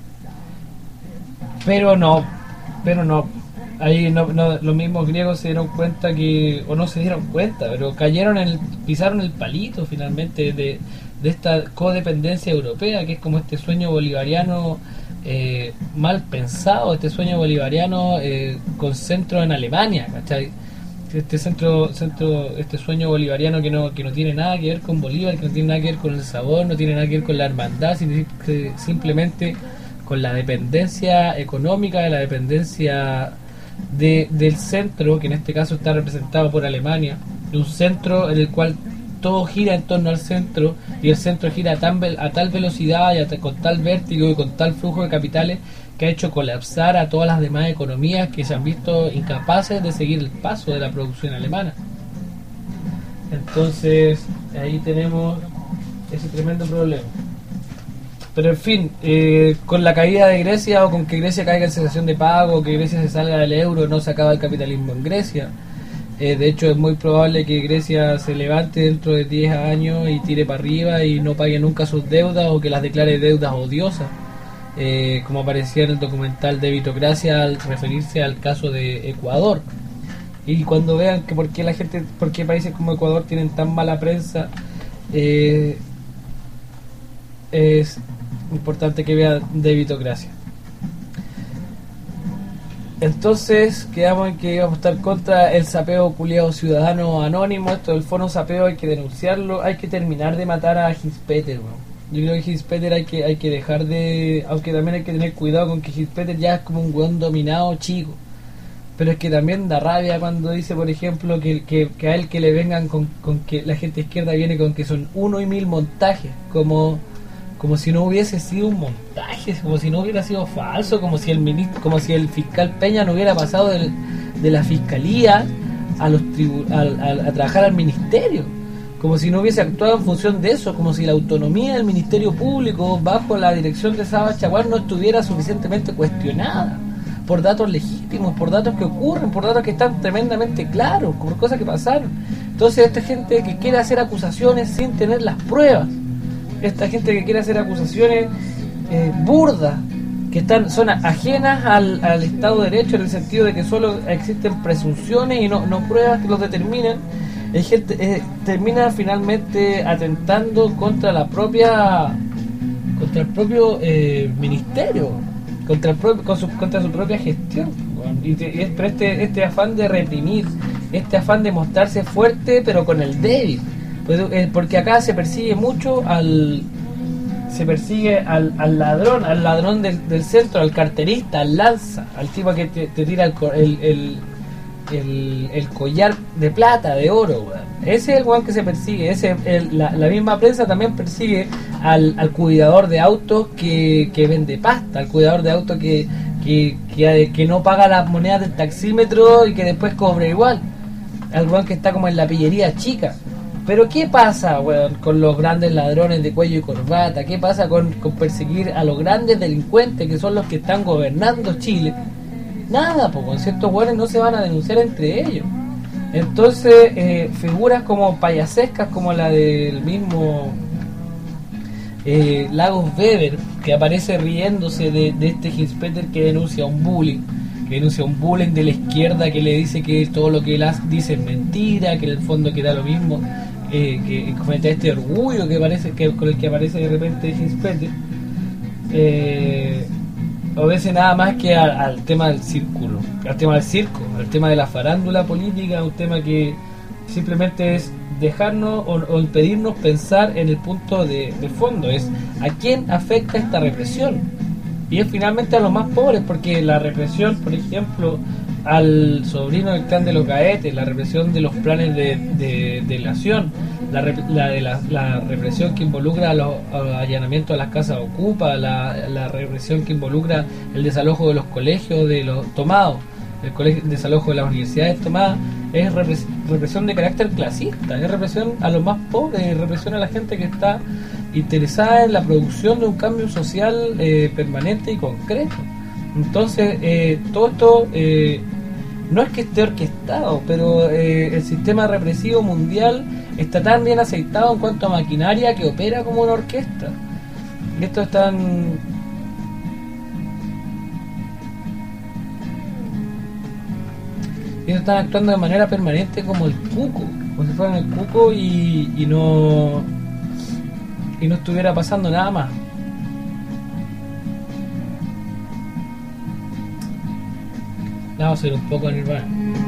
Pero no, pero no. Ahí no, no, los mismos griegos se dieron cuenta que, o no se dieron cuenta, pero cayeron en el, pisaron el palito finalmente de, de esta codependencia europea, que es como este sueño bolivariano eh, mal pensado, este sueño bolivariano eh, con centro en Alemania, ¿cachai? Este centro, centro, este sueño bolivariano que no, que no tiene nada que ver con Bolívar, que no tiene nada que ver con el sabor, no tiene nada que ver con la hermandad, sino que simplemente con la dependencia económica, de la dependencia De, del centro, que en este caso está representado por Alemania, de un centro en el cual todo gira en torno al centro y el centro gira a, tan, a tal velocidad y a, con tal vértigo y con tal flujo de capitales que ha hecho colapsar a todas las demás economías que se han visto incapaces de seguir el paso de la producción alemana. Entonces ahí tenemos ese tremendo problema. Pero en fin, eh, con la caída de Grecia o con que Grecia caiga en cesación de pago, que Grecia se salga del euro, no se acaba el capitalismo en Grecia. Eh, de hecho es muy probable que Grecia se levante dentro de diez años y tire para arriba y no pague nunca sus deudas o que las declare deudas odiosas, eh, como aparecía en el documental Debitocracia al referirse al caso de Ecuador. Y cuando vean que por qué la gente, por qué países como Ecuador tienen tan mala prensa, eh, es importante que vean Debitocracia. Entonces quedamos en que íbamos a estar contra el sapeo culiado ciudadano anónimo. Esto del fono sapeo hay que denunciarlo, hay que terminar de matar a Gispeter, bro. Yo creo que Gispeter hay que hay que dejar de, aunque también hay que tener cuidado con que Gispeter ya es como un weón dominado chico, pero es que también da rabia cuando dice, por ejemplo, que, que, que a él que le vengan con, con que la gente izquierda viene con que son uno y mil montajes, como como si no hubiese sido un montaje, como si no hubiera sido falso, como si el ministro, como si el fiscal Peña no hubiera pasado del, de la fiscalía a los tribu, a, a, a trabajar al ministerio, como si no hubiese actuado en función de eso, como si la autonomía del Ministerio Público bajo la dirección de Saba Chaguar no estuviera suficientemente cuestionada por datos legítimos, por datos que ocurren, por datos que están tremendamente claros, por cosas que pasaron. Entonces esta gente que quiere hacer acusaciones sin tener las pruebas, esta gente que quiere hacer acusaciones eh, burdas, que están son ajenas al, al Estado de Derecho, en el sentido de que solo existen presunciones y no, no pruebas que los determinen, hay gente, eh, termina finalmente atentando contra la propia contra el propio eh, ministerio, contra el propio, con su, contra su propia gestión. Bueno, y, y es, pero este, este afán de reprimir, este afán de mostrarse fuerte pero con el débil, porque acá se persigue mucho al se persigue al, al ladrón al ladrón del, del centro, al carterista, al lanza, al tipo que te, te tira el, el, el, el, el collar de plata, de oro, weón. Ese es el weón que se persigue. Ese el, la, la misma prensa también persigue al, al cuidador de autos que, que vende pasta, al cuidador de autos que, que, que, que no paga las monedas del taxímetro y que después cobra igual, al weón que está como en la pillería chica. Pero ¿qué pasa, weón, con los grandes ladrones de cuello y corbata? ¿Qué pasa con, con perseguir a los grandes delincuentes que son los que están gobernando Chile? Nada, pues con ciertos weones no se van a denunciar entre ellos. Entonces, eh, figuras como payasescas, como la del mismo eh, Lagos Weber, que aparece riéndose de, de este Gispeter que denuncia un bullying, que denuncia un bullying de la izquierda que le dice que todo lo que él hace, dice es mentira, que en el fondo que da lo mismo, eh, que comenta este orgullo que parece que con el que aparece de repente Hinspete, eh, obedece nada más que al, al tema del círculo, al tema del circo, al tema de la farándula política, un tema que simplemente es dejarnos o, o impedirnos pensar en el punto de, de fondo, es a quién afecta esta represión, y es finalmente a los más pobres, porque la represión, por ejemplo, al sobrino del clan de los Gaetes, la represión de los planes de, de, de delación, la, la, de la, la represión que involucra a los, a los allanamientos a las casas ocupa, la, la represión que involucra el desalojo de los colegios de los tomados, el colegio, el desalojo de las universidades tomadas, es repres, represión de carácter clasista, es represión a los más pobres, es represión a la gente que está interesada en la producción de un cambio social eh, permanente y concreto. Entonces, eh, todo esto eh, no es que esté orquestado, pero eh, el sistema represivo mundial está tan bien aceitado en cuanto a maquinaria que opera como una orquesta. Y esto es tan... ellos están actuando de manera permanente como el cuco, como si fueran el cuco y, y no y no estuviera pasando nada más. Vamos a ir un poco a Nirvana.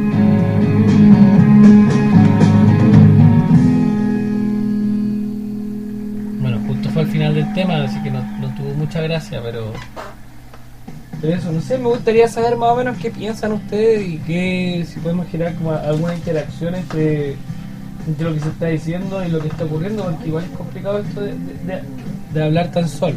Bueno, justo fue al final del tema, así que no, no tuvo mucha gracia, pero Pero eso, no sé, me gustaría saber más o menos qué piensan ustedes y que si podemos generar como alguna interacción entre, entre lo que se está diciendo y lo que está ocurriendo, porque igual es complicado esto de, de, de, de hablar tan solo.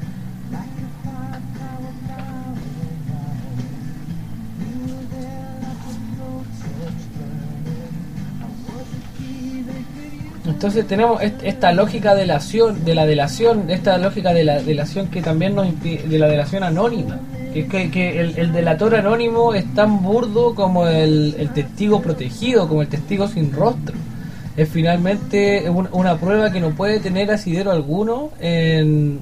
Entonces tenemos esta lógica de delación, de la delación, esta lógica de la delación que también nos impide, de la delación anónima. Es que, que el, el delator anónimo es tan burdo como el, el testigo protegido, como el testigo sin rostro. Es finalmente un, una prueba que no puede tener asidero alguno en,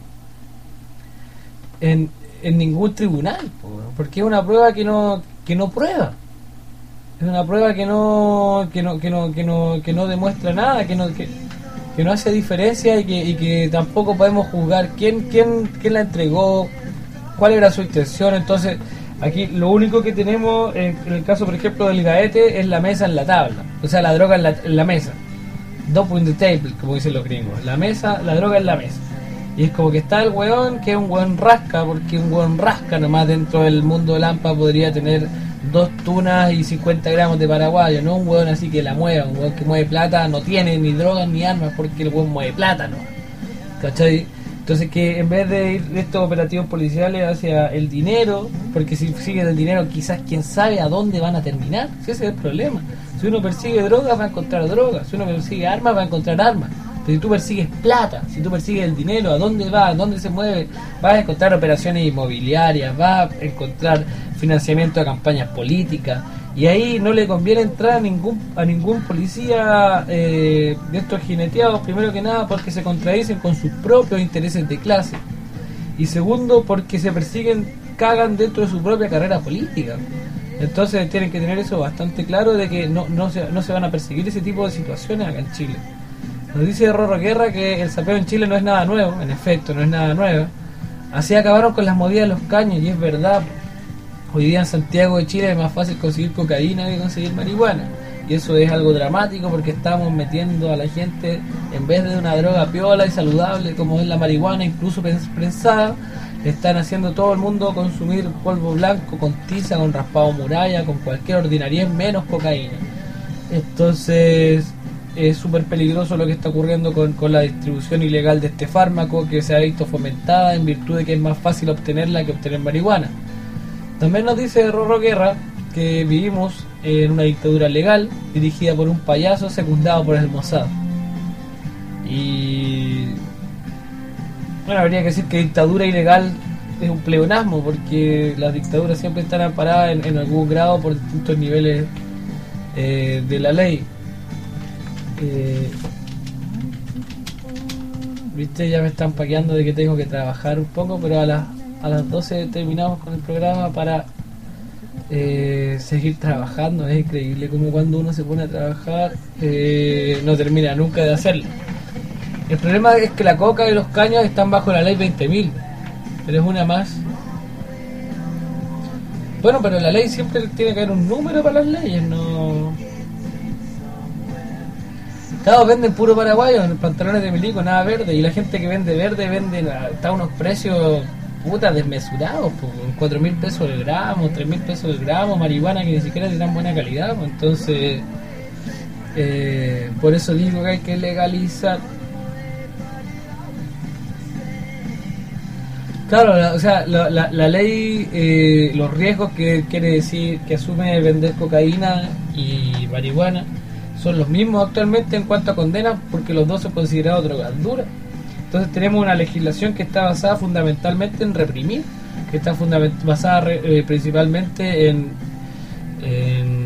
en, en ningún tribunal, porque es una prueba que no que no prueba. Es una prueba que no que no que no que no que no demuestra nada, que no que, que no hace diferencia y que, y que tampoco podemos juzgar quién quién quién la entregó, cuál era su intención. Entonces aquí lo único que tenemos en, en el caso por ejemplo del Gaete es la mesa en la tabla, o sea, la droga en la, en la mesa, dope in the table, como dicen los gringos, la mesa, la droga en la mesa. Y es como que está el weón, que es un weón rasca, porque un weón rasca nomás dentro del mundo de Lampa podría tener dos tunas y cincuenta gramos de paraguayo, no un weón así que la mueva, un weón que mueve plata, no tiene ni drogas ni armas porque el weón mueve plata, ¿no? ¿Cachai? Entonces que en vez de ir de estos operativos policiales hacia el dinero, porque si siguen el dinero quizás quién sabe a dónde van a terminar, si ese es el problema. Si uno persigue drogas va a encontrar drogas, si uno persigue armas va a encontrar armas. Pero si tú persigues plata, si tú persigues el dinero, ¿a dónde va? ¿A dónde se mueve? Vas a encontrar operaciones inmobiliarias, vas a encontrar financiamiento de campañas políticas, y ahí no le conviene entrar a ningún a ningún policía eh, de estos jineteados, primero que nada porque se contradicen con sus propios intereses de clase, y segundo porque se persiguen, cagan dentro de su propia carrera política. Entonces tienen que tener eso bastante claro, de que no, no, se, no se van a perseguir ese tipo de situaciones acá en Chile. Nos dice Rorro Guerra que el sapeo en Chile no es nada nuevo, en efecto, no es nada nuevo. Así acabaron con las movidas de los caños, y es verdad. Hoy día en Santiago de Chile es más fácil conseguir cocaína que conseguir marihuana. Y eso es algo dramático porque estamos metiendo a la gente, en vez de una droga piola y saludable como es la marihuana, incluso prensada, están haciendo todo el mundo consumir polvo blanco con tiza, con raspado muralla, con cualquier ordinariedad menos cocaína. Entonces es súper peligroso lo que está ocurriendo con, con la distribución ilegal de este fármaco, que se ha visto fomentada en virtud de que es más fácil obtenerla que obtener marihuana. También nos dice Rorro Guerra que vivimos en una dictadura legal dirigida por un payaso secundado por el Mossad. Y bueno, habría que decir que dictadura ilegal es un pleonasmo, porque las dictaduras siempre están amparadas en, en algún grado por distintos niveles eh, de la ley. Eh, Viste, ya me están paqueando de que tengo que trabajar un poco, pero a las a las doce terminamos con el programa para eh, seguir trabajando. Es increíble como cuando uno se pone a trabajar eh, no termina nunca de hacerlo. El problema es que la coca y los caños están bajo la ley veinte mil, pero es una más. Bueno, pero la ley siempre tiene que haber un número para las leyes, no. Todos venden puro paraguayo, pantalones de milico, nada verde, y la gente que vende verde vende está a unos precios puta desmesurados, pues, cuatro mil pesos el gramo, tres mil pesos el gramo, marihuana que ni siquiera es de tan buena calidad, pues, entonces eh, por eso digo que hay que legalizar. Claro, la, o sea, la, la, la ley, eh, los riesgos que quiere decir que asume vender cocaína y marihuana son los mismos actualmente en cuanto a condenas, porque los dos son considerados drogas duras. Entonces tenemos una legislación que está basada fundamentalmente en reprimir, que está fundament- basada re- eh, principalmente en, en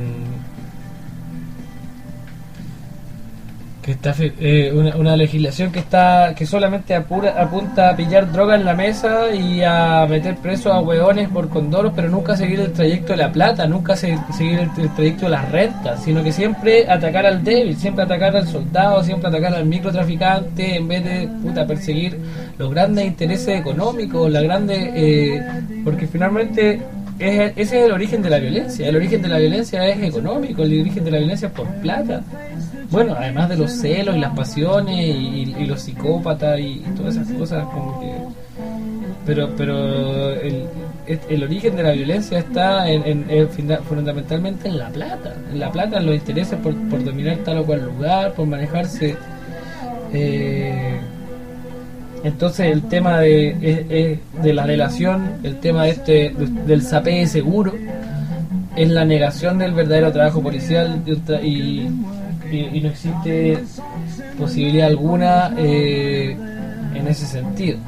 que está eh, una, una legislación que está que solamente apura, apunta a pillar droga en la mesa y a meter presos a hueones por condoros, pero nunca seguir el trayecto de la plata, nunca se, seguir el, el trayecto de las rentas, sino que siempre atacar al débil, siempre atacar al soldado, siempre atacar al microtraficante, en vez de puta perseguir los grandes intereses económicos, la grande eh, porque finalmente es, ese es el origen de la violencia. El origen de la violencia es económico, el origen de la violencia es por plata. Bueno, además de los celos y las pasiones y, y los psicópatas y, y todas esas cosas, como que. Pero, pero el, el origen de la violencia está en, en, en, fundamentalmente en la plata, en la plata, en los intereses por, por dominar tal o cual lugar, por manejarse. Eh, entonces el tema de, de, de la relación, el tema de este de, del sapé seguro, es la negación del verdadero trabajo policial y Y, y no existe posibilidad alguna eh, en ese sentido.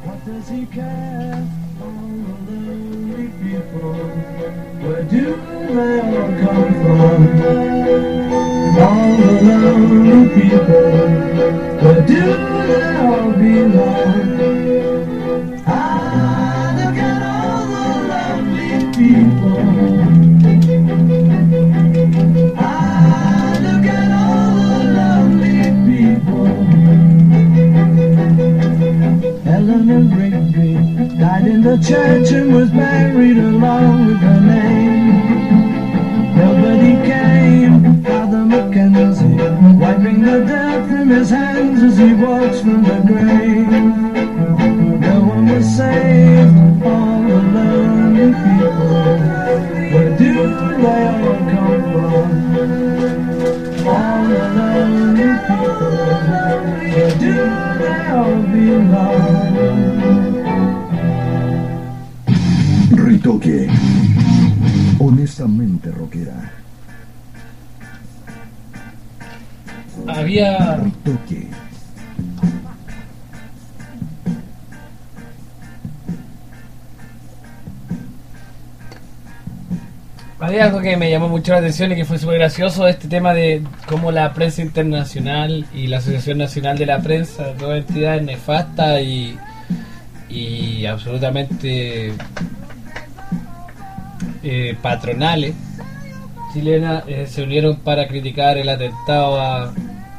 Where do they all come from? All the lonely people. Where do they all belong? Ah, look at all the lovely people. Ah, look at all the lovely people. Eleanor Rigby died in the church and was buried along with her name. Nobody came, Father Mackenzie, wiping the dirt from his hands as he walks from the grave. No one was saved, all the lonely people. Where do they all come from? All the lonely people. Where do they all belong? Ritoque, honestamente rockera. Había Ritoque. Había algo que me llamó mucho la atención y que fue súper gracioso, este tema de cómo la prensa internacional y la Asociación Nacional de la Prensa, dos entidades nefastas y, y absolutamente eh, patronales chilenas, eh, se unieron para criticar el atentado a,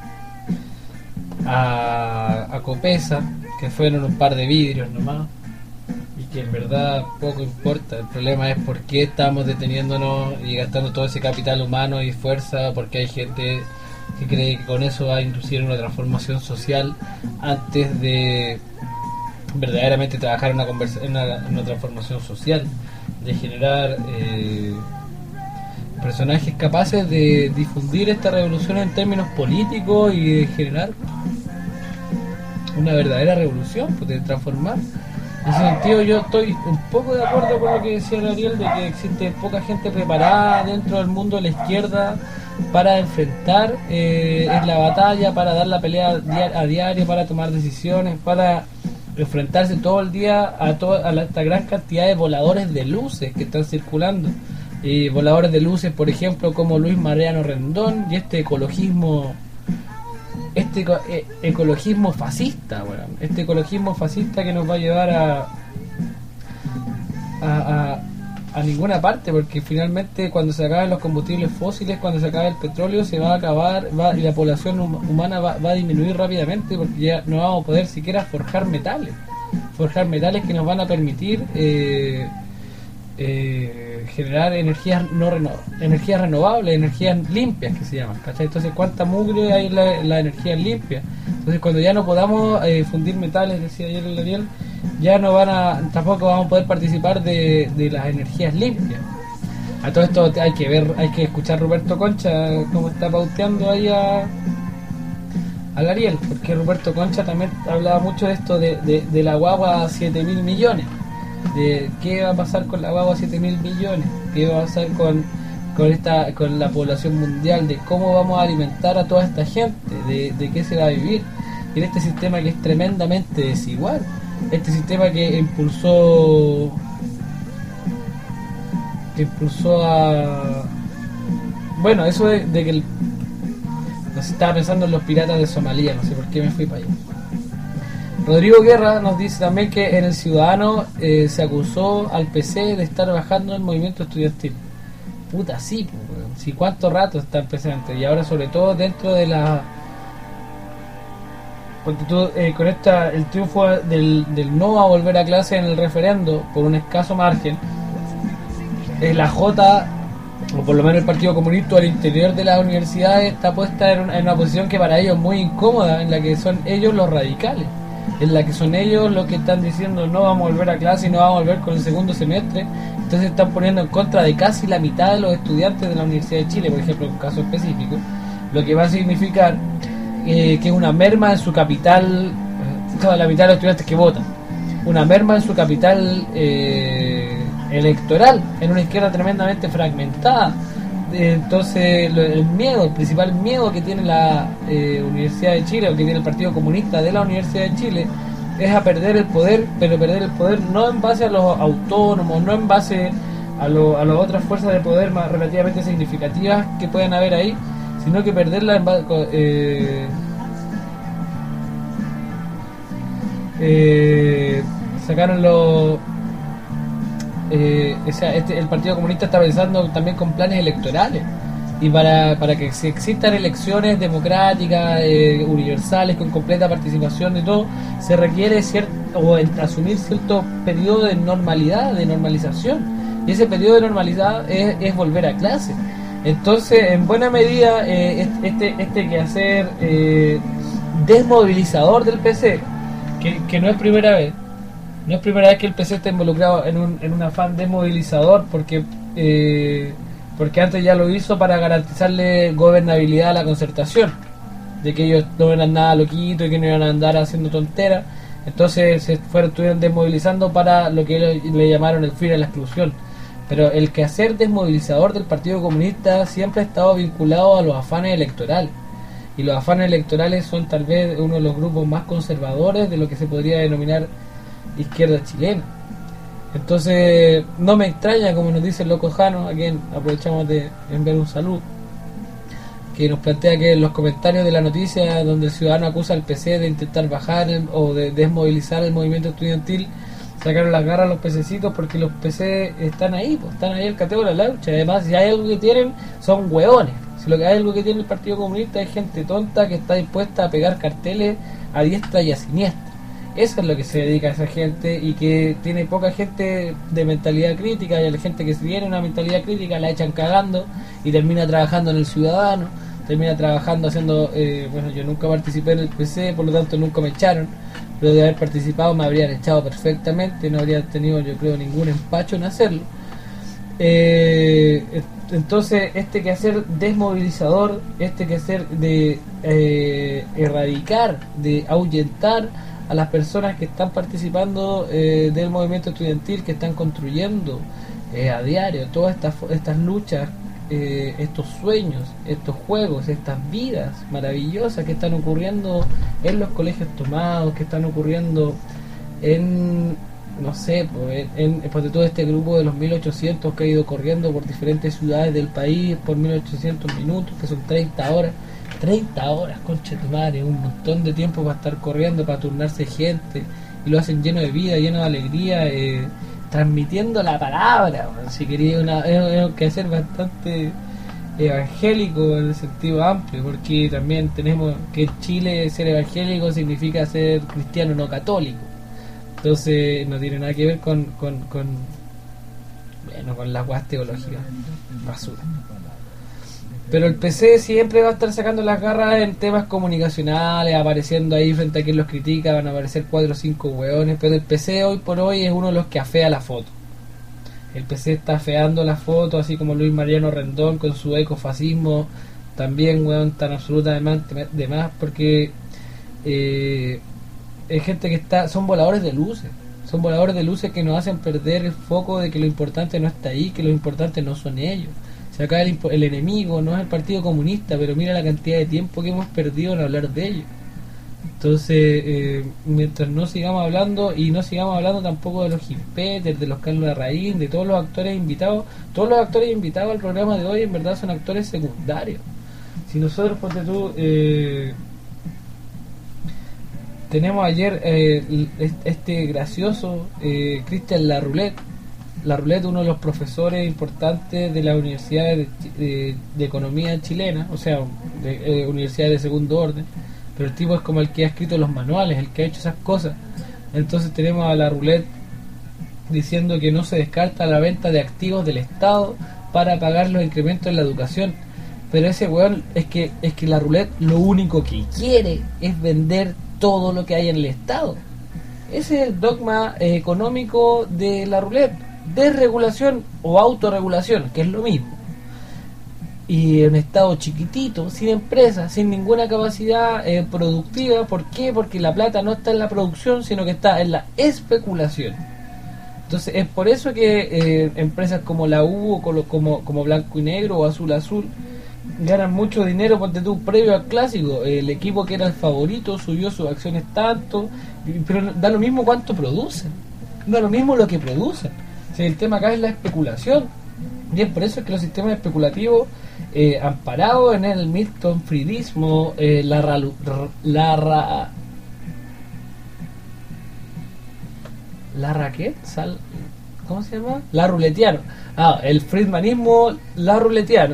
a, a Copesa, que fueron un par de vidrios nomás. Que en verdad poco importa. El problema es por qué estamos deteniéndonos y gastando todo ese capital humano y fuerza, porque hay gente que cree que con eso va a inducir una transformación social antes de verdaderamente trabajar en una, conversa- en una, en una transformación social, de generar eh, personajes capaces de difundir esta revolución en términos políticos y de generar una verdadera revolución, pues, de transformar. En ese sentido yo estoy un poco de acuerdo con lo que decía Gabriel, de que existe poca gente preparada dentro del mundo de la izquierda para enfrentar eh, en la batalla, para dar la pelea diar- a diario, para tomar decisiones, para enfrentarse todo el día a, to- a la, esta gran cantidad de voladores de luces que están circulando. Y voladores de luces, por ejemplo, como Luis Mariano Rendón y este ecologismo este eco- e- ecologismo fascista, bueno, este ecologismo fascista que nos va a llevar a a, a, a ninguna parte, porque finalmente cuando se acaben los combustibles fósiles, cuando se acabe el petróleo, se va a acabar va, y la población hum- humana va, va a disminuir rápidamente, porque ya no vamos a poder siquiera forjar metales, forjar metales que nos van a permitir eh, eh, generar energías no reno- energías renovables, energías limpias que se llaman, ¿cachai? Entonces, ¿cuánta mugre hay en la, la energía limpia? Entonces, cuando ya no podamos eh, fundir metales, decía ayer el Daniel, ya no van a, tampoco vamos a poder participar de, de las energías limpias. A todo esto hay que ver, hay que escuchar a Roberto Concha cómo está pauteando ahí a al Ariel, porque Roberto Concha también hablaba mucho de esto de, de, de la guagua a siete mil millones, de qué va a pasar con la guagua a siete mil millones, qué va a pasar con con esta con la población mundial, de cómo vamos a alimentar a toda esta gente, de, de qué se va a vivir en este sistema que es tremendamente desigual. Este sistema que impulsó que impulsó a bueno, eso de, de que el, no sé, estaba pensando en los piratas de Somalia, no sé por qué me fui para allá. Rodrigo Guerra nos dice también que en el Ciudadano eh, se acusó al P C de estar bajando el movimiento estudiantil. Puta, sí, pues, sí, cuánto rato está el P C antes, y ahora sobre todo dentro de la porque tú, eh, con esta el triunfo del, del no a volver a clase en el referendo por un escaso margen, eh, la J, o por lo menos el Partido Comunista al interior de las universidades, está puesta en una, en una posición que para ellos es muy incómoda, en la que son ellos los radicales, en la que son ellos los que están diciendo no vamos a volver a clase y no vamos a volver con el segundo semestre. Entonces están poniendo en contra de casi la mitad de los estudiantes de la Universidad de Chile, por ejemplo, en un caso específico, lo que va a significar Eh, que es una merma en su capital, toda la mitad de los estudiantes que votan, una merma en su capital eh, electoral, en una izquierda tremendamente fragmentada. Entonces lo, el miedo, el principal miedo que tiene la eh, Universidad de Chile, o que tiene el Partido Comunista de la Universidad de Chile, es a perder el poder, pero perder el poder no en base a los autónomos, no en base a, lo, a las otras fuerzas de poder más relativamente significativas que pueden haber ahí, sino que perderla en base, eh, eh, sacaron los eh, o sea, este, el Partido Comunista está pensando también con planes electorales, y para, para que si existan elecciones democráticas, eh, universales, con completa participación de todo, se requiere cierto, o en, asumir cierto periodo de normalidad, de normalización, y ese periodo de normalidad es, es volver a clase. Entonces, en buena medida, eh, este este quehacer eh, desmovilizador del P C, que, que no es primera vez, no es primera vez que el P C está involucrado en un, en un afán desmovilizador, porque eh, porque antes ya lo hizo para garantizarle gobernabilidad a la concertación, de que ellos no eran nada loquitos y que no iban a andar haciendo tonteras. Entonces se fueron, estuvieron desmovilizando para lo que le, le llamaron el fin a la exclusión. Pero el quehacer desmovilizador del Partido Comunista siempre ha estado vinculado a los afanes electorales. Y los afanes electorales son tal vez uno de los grupos más conservadores de lo que se podría denominar izquierda chilena. Entonces, no me extraña, como nos dice el Loco Jano, a quien aprovechamos de enviar un saludo, que nos plantea que en los comentarios de la noticia donde el ciudadano acusa al P C de intentar bajar el, o de desmovilizar el movimiento estudiantil, sacaron las garras a los pececitos, porque los P C están ahí, pues, están ahí al cateo de la lucha. Además, si hay algo que tienen, son hueones. Si lo que hay algo que tiene el Partido Comunista es gente tonta que está dispuesta a pegar carteles a diestra y a siniestra. Eso es lo que se dedica a esa gente, y que tiene poca gente de mentalidad crítica, y a la gente que tiene una mentalidad crítica la echan cagando y termina trabajando en el ciudadano, termina trabajando haciendo, eh, bueno, yo nunca participé en el P C, por lo tanto nunca me echaron, pero de haber participado me habrían echado perfectamente, no habría tenido, yo creo, ningún empacho en hacerlo. Eh, entonces, este quehacer desmovilizador, este quehacer de eh, erradicar, de ahuyentar a las personas que están participando eh, del movimiento estudiantil, que están construyendo eh, a diario todas estas, estas luchas, eh, estos sueños, estos juegos, estas vidas maravillosas que están ocurriendo en los colegios tomados, que están ocurriendo en, no sé, pues, en, en, en todo este grupo de los mil ochocientos que ha ido corriendo por diferentes ciudades del país por mil ochocientos minutos, que son treinta horas. treinta horas, concha tu madre, un montón de tiempo para estar corriendo, para turnarse gente, y lo hacen lleno de vida, lleno de alegría, eh, transmitiendo la palabra, bueno, si quería una, es que ser bastante evangélico en el sentido amplio, porque también tenemos que en Chile ser evangélico significa ser cristiano no católico, entonces no tiene nada que ver con con, con bueno, con la guas teológica basura. Pero el P C siempre va a estar sacando las garras en temas comunicacionales, apareciendo ahí frente a quien los critica, van a aparecer cuatro o cinco hueones, pero el P C hoy por hoy es uno de los que afea la foto. El P C está afeando la foto, así como Luis Mariano Rendón con su ecofascismo, también hueón tan absolutamente de más, porque eh, es gente que está, son voladores de luces, son voladores de luces que nos hacen perder el foco de que lo importante no está ahí, que lo importante no son ellos. Si acá el, el enemigo no es el Partido Comunista, pero mira la cantidad de tiempo que hemos perdido en hablar de ellos. Entonces, eh, mientras no sigamos hablando, y no sigamos hablando tampoco de los Gimpeter, de los Carlos Larraín, de todos los actores invitados, todos los actores invitados al programa de hoy en verdad son actores secundarios. Si nosotros, ponte tú, eh, tenemos ayer eh, este gracioso eh, Cristian Larroulet, Larroulet, uno de los profesores importantes de la Universidad de, de, de Economía chilena, o sea, de, eh, universidades de segundo orden, pero el tipo es como el que ha escrito los manuales, el que ha hecho esas cosas. Entonces tenemos a Larroulet diciendo que no se descarta la venta de activos del Estado para pagar los incrementos en la educación, pero ese weón es que es que Larroulet lo único que quiere es vender todo lo que hay en el Estado. Ese es el dogma eh, económico de Larroulet: desregulación o autorregulación, que es lo mismo. Y en un estado chiquitito, sin empresas, sin ninguna capacidad eh, productiva. ¿Por qué? Porque la plata no está en la producción, sino que está en la especulación. Entonces es por eso que eh, empresas como la U o como, como, como Blanco y Negro o Azul Azul ganan mucho dinero, ponte tú, previo al clásico. El equipo que era el favorito subió sus acciones tanto, pero da lo mismo cuánto producen, da lo mismo lo que producen. O sea, el tema acá es la especulación, y es por eso es que los sistemas especulativos eh, amparados en el Milton Friedismo, eh, la, ra, la, ra, la raquet, sal, ¿cómo se llama? La ruletiano. Ah, el friedmanismo la ruletiano.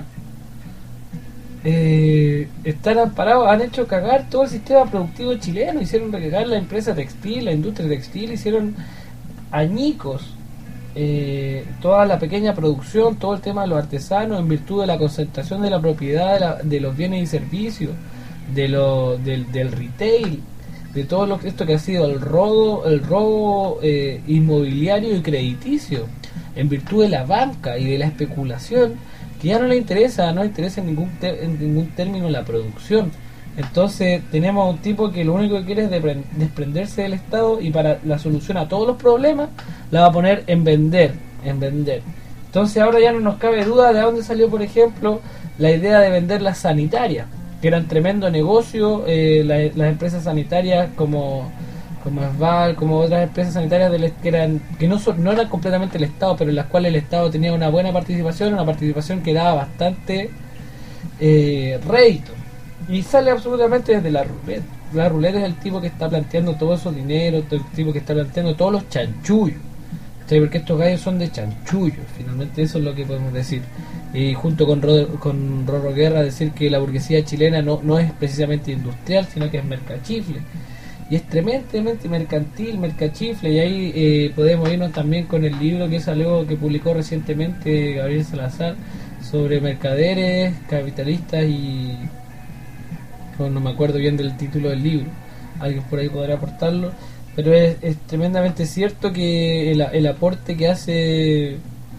Eh, están amparados, han hecho cagar todo el sistema productivo chileno, hicieron recagar la empresa textil, la industria textil, hicieron añicos eh, toda la pequeña producción, todo el tema de los artesanos, en virtud de la concentración de la propiedad de, la, de los bienes y servicios, de lo, del, del retail, de todo lo que esto que ha sido el robo, el robo eh, inmobiliario y crediticio, en virtud de la banca y de la especulación, que ya no le interesa, no le interesa en ningún, ter, en ningún término la producción. Entonces tenemos a un tipo que lo único que quiere es depre- desprenderse del Estado, y para la solución a todos los problemas la va a poner en vender, en vender. Entonces ahora ya no nos cabe duda de dónde salió, por ejemplo, la idea de vender las sanitarias, que eran tremendo negocio, eh, la, las empresas sanitarias como como Asval, como otras empresas sanitarias del, que eran que no, son, no eran completamente el Estado, pero en las cuales el Estado tenía una buena participación, una participación que daba bastante eh, rédito. Y sale absolutamente desde la ruleta. La ruleta es el tipo que está planteando todo esos dinero, el tipo que está planteando todos los chanchullos. ¿Sí? Porque estos gallos son de chanchullos, finalmente eso es lo que podemos decir. Y junto con Rorro, con Rorro Guerra, decir que la burguesía chilena no, no es precisamente industrial, sino que es mercachifle. Y es tremendamente mercantil, mercachifle, y ahí eh, podemos irnos también con el libro que salió, que publicó recientemente Gabriel Salazar, sobre mercaderes, capitalistas y... no, no me acuerdo bien del título del libro, alguien por ahí podrá aportarlo, pero es, es tremendamente cierto que el, el aporte que hace...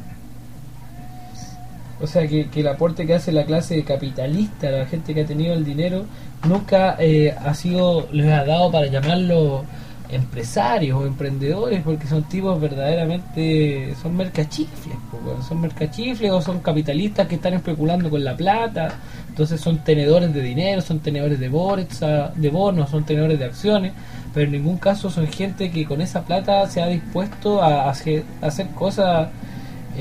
O sea, que, que el aporte que hace la clase capitalista, la gente que ha tenido el dinero, nunca eh, ha sido, les ha dado para llamarlo empresarios o emprendedores, porque son tipos verdaderamente, son mercachifles, pues, son mercachifles o son capitalistas que están especulando con la plata. Entonces son tenedores de dinero, son tenedores de bolsa, de bonos, son tenedores de acciones, pero en ningún caso son gente que con esa plata se ha dispuesto a hacer, a hacer cosas,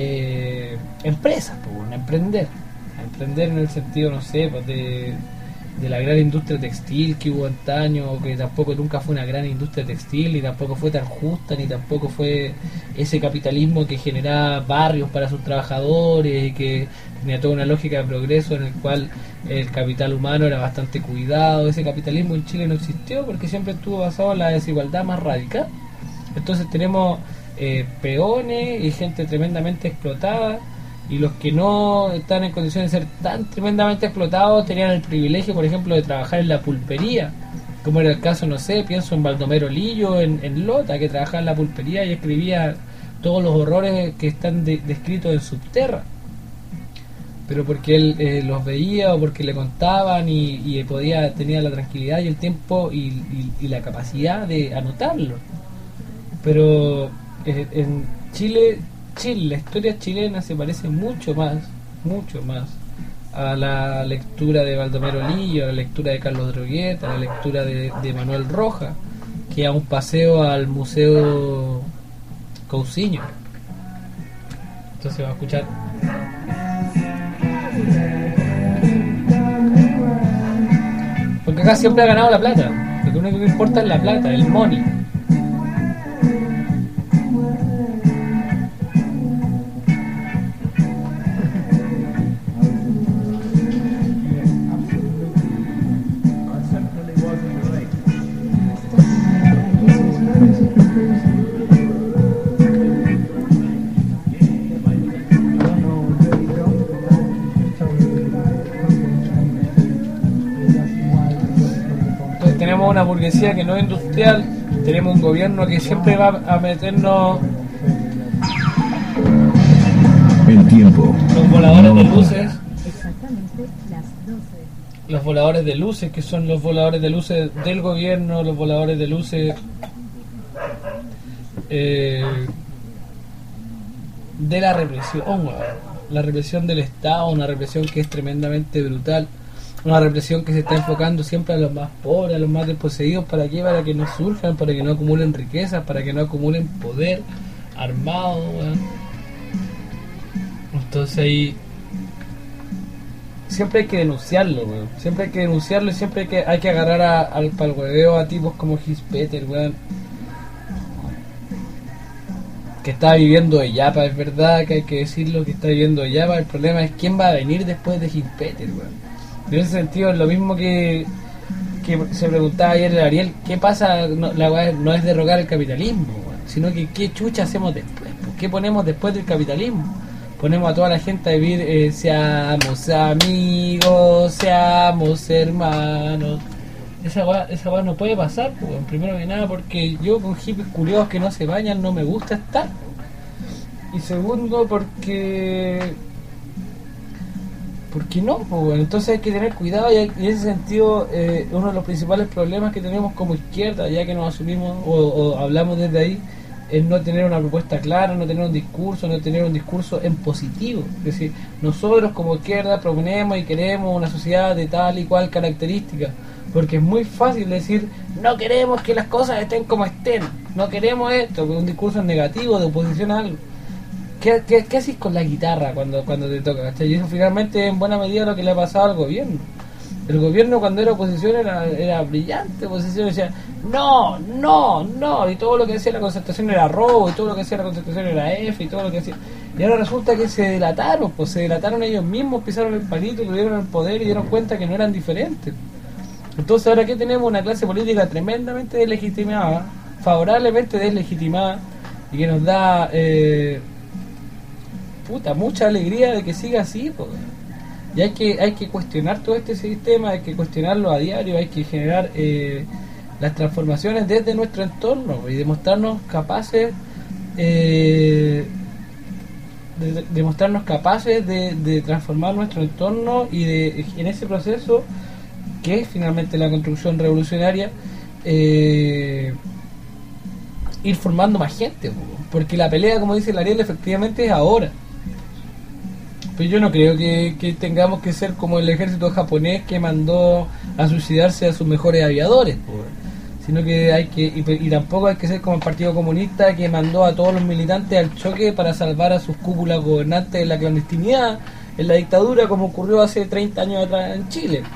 eh, empresas, pues, a emprender, a emprender en el sentido, no sé, pues de de la gran industria textil que hubo antaño, que tampoco nunca fue una gran industria textil, ni tampoco fue tan justa, ni tampoco fue ese capitalismo que generaba barrios para sus trabajadores y que tenía toda una lógica de progreso en el cual el capital humano era bastante cuidado. Ese capitalismo en Chile no existió porque siempre estuvo basado en la desigualdad más radical. Entonces tenemos eh, peones y gente tremendamente explotada, y los que no están en condiciones de ser tan tremendamente explotados tenían el privilegio, por ejemplo, de trabajar en la pulpería, como era el caso, no sé, pienso en Baldomero Lillo en, en Lota, que trabajaba en la pulpería y escribía todos los horrores que están de, descritos en Subterra, pero porque él eh, los veía o porque le contaban y, y podía tenía la tranquilidad y el tiempo y, y, y la capacidad de anotarlo. Pero eh, en Chile Chile, la historia chilena se parece mucho más, mucho más a la lectura de Baldomero Lillo, a la lectura de Carlos Droguet, a la lectura de, de Manuel Rojas, que a un paseo al Museo Cousiño. Entonces va a escuchar. Porque acá siempre ha ganado la plata, lo único que importa es la plata, el money. Una burguesía que no es industrial, tenemos un gobierno que siempre va a meternos el tiempo, los voladores de luces, los voladores de luces que son los voladores de luces del gobierno, los voladores de luces eh, de la represión, la represión del Estado, una represión que es tremendamente brutal. Una represión que se está enfocando siempre a los más pobres, a los más desposeídos. ¿Para qué? Para que no surjan, para que no acumulen riquezas, para que no acumulen poder armado, ¿verdad? Entonces ahí siempre hay que denunciarlo, ¿verdad? Siempre hay que denunciarlo y siempre hay que, hay que agarrar a, al palhueveo a tipos como Gispeter, ¿verdad? Que está viviendo de Yapa, es verdad que hay que decirlo, que está viviendo de Yapa. El problema es quién va a venir después de Gispeter, ¿verdad? En ese sentido es lo mismo que, que se preguntaba ayer el Ariel, ¿qué pasa? No, la weá no es derrocar el capitalismo, weá, sino que qué chucha hacemos después, ¿qué ponemos después del capitalismo? Ponemos a toda la gente a vivir, eh, seamos amigos, seamos hermanos. Esa weá, esa weá no puede pasar, pues, primero que nada porque yo con hippies curiosos que no se bañan no me gusta estar, y segundo porque... ¿por qué no? Pues bueno, entonces hay que tener cuidado y, hay, y en ese sentido eh, uno de los principales problemas que tenemos como izquierda, ya que nos asumimos o, o hablamos desde ahí, es no tener una propuesta clara, no tener un discurso, no tener un discurso en positivo. Es decir, nosotros como izquierda proponemos y queremos una sociedad de tal y cual característica, porque es muy fácil decir, no queremos que las cosas estén como estén, no queremos esto, un discurso negativo de oposición a algo. ¿Qué, qué, qué haces con la guitarra cuando, cuando te toca? ¿Cachai? Y eso finalmente en buena medida lo que le ha pasado al gobierno. El gobierno cuando era oposición era, era brillante, oposición decía no, no, no, y todo lo que decía la concertación era robo, y todo lo que decía la concertación era F, y todo lo que decía... Y ahora resulta que se delataron, pues se delataron ellos mismos, pisaron el palito, tuvieron el poder y dieron cuenta que no eran diferentes. Entonces ahora que tenemos una clase política tremendamente deslegitimada, favorablemente deslegitimada, y que nos da... Eh, puta, mucha alegría de que siga así, pues. Y hay que hay que cuestionar todo este sistema, hay que cuestionarlo a diario, hay que generar eh, las transformaciones desde nuestro entorno y demostrarnos capaces eh, de, demostrarnos capaces de, de transformar nuestro entorno y de en ese proceso que es finalmente la construcción revolucionaria, eh, ir formando más gente, porque la pelea, como dice el Ariel, efectivamente es ahora. Pero yo no creo que, que tengamos que ser como el ejército japonés que mandó a suicidarse a sus mejores aviadores, pues, sino que hay que y, y tampoco hay que ser como el Partido Comunista que mandó a todos los militantes al choque para salvar a sus cúpulas gobernantes de la clandestinidad, en la dictadura, como ocurrió hace treinta años atrás en Chile.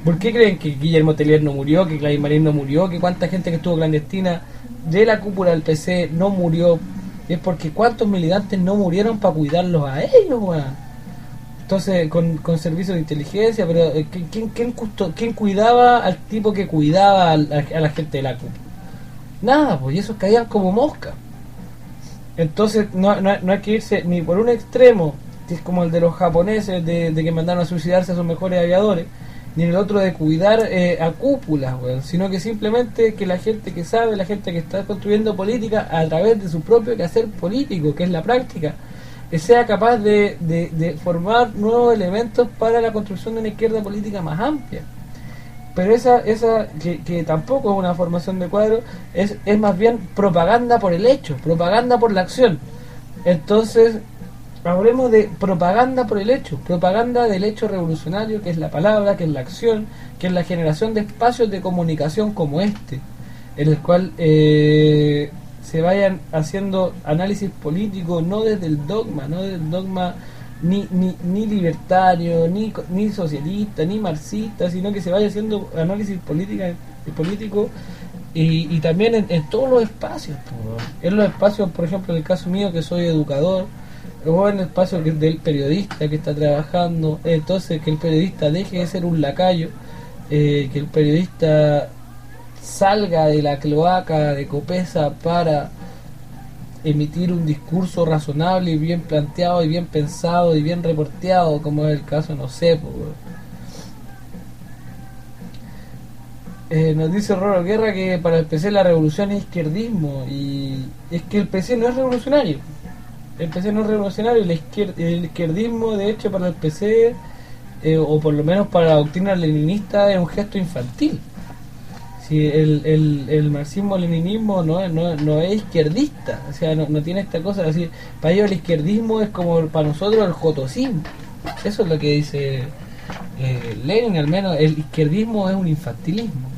¿Por qué creen que Guillermo Tellier no murió, que Gladys Marín no murió, que cuánta gente que estuvo clandestina de la cúpula del P C no murió? Es porque cuántos militantes no murieron para cuidarlos a ellos, weón. Entonces, con, con servicios de inteligencia, pero eh, ¿quién, quién, custo, ¿quién cuidaba al tipo que cuidaba a la, a la gente de la cúpula? Nada, pues, y esos caían como mosca. Entonces, no, no, no hay que irse ni por un extremo, que es como el de los japoneses, de, de que mandaron a suicidarse a sus mejores aviadores, ni el otro de cuidar eh, a cúpulas, weón, sino que simplemente que la gente que sabe, la gente que está construyendo política a través de su propio quehacer político, que es la práctica, sea capaz de, de, de formar nuevos elementos para la construcción de una izquierda política más amplia. Pero esa, esa que, que tampoco es una formación de cuadro, es, es más bien propaganda por el hecho, propaganda por la acción. Entonces, hablemos de propaganda por el hecho, propaganda del hecho revolucionario, que es la palabra, que es la acción, que es la generación de espacios de comunicación como este, en el cual eh, se vayan haciendo análisis político, no desde el dogma, no desde el dogma ni, ni, ni libertario, ni, ni socialista, ni marxista, sino que se vaya haciendo análisis política, político y, y también en, en todos los espacios, en los espacios, por ejemplo, en el caso mío, que soy educador, o en el espacio que, del periodista que está trabajando, entonces que el periodista deje de ser un lacayo, eh, que el periodista salga de la cloaca de Copesa para emitir un discurso razonable y bien planteado y bien pensado y bien reporteado, como es el caso, no sé, pues, eh, nos dice Roro Guerra que para el P C la revolución es izquierdismo, y es que el P C no es revolucionario, el P C no es revolucionario, el, izquier, el izquierdismo de hecho para el P C, eh, o por lo menos para la doctrina leninista, es un gesto infantil. Si el, el, el marxismo-leninismo no, no, no es izquierdista, o sea, no, no tiene esta cosa de decir, para ellos el izquierdismo es como para nosotros el jotosismo. Eso es lo que dice eh, Lenin, al menos el izquierdismo es un infantilismo.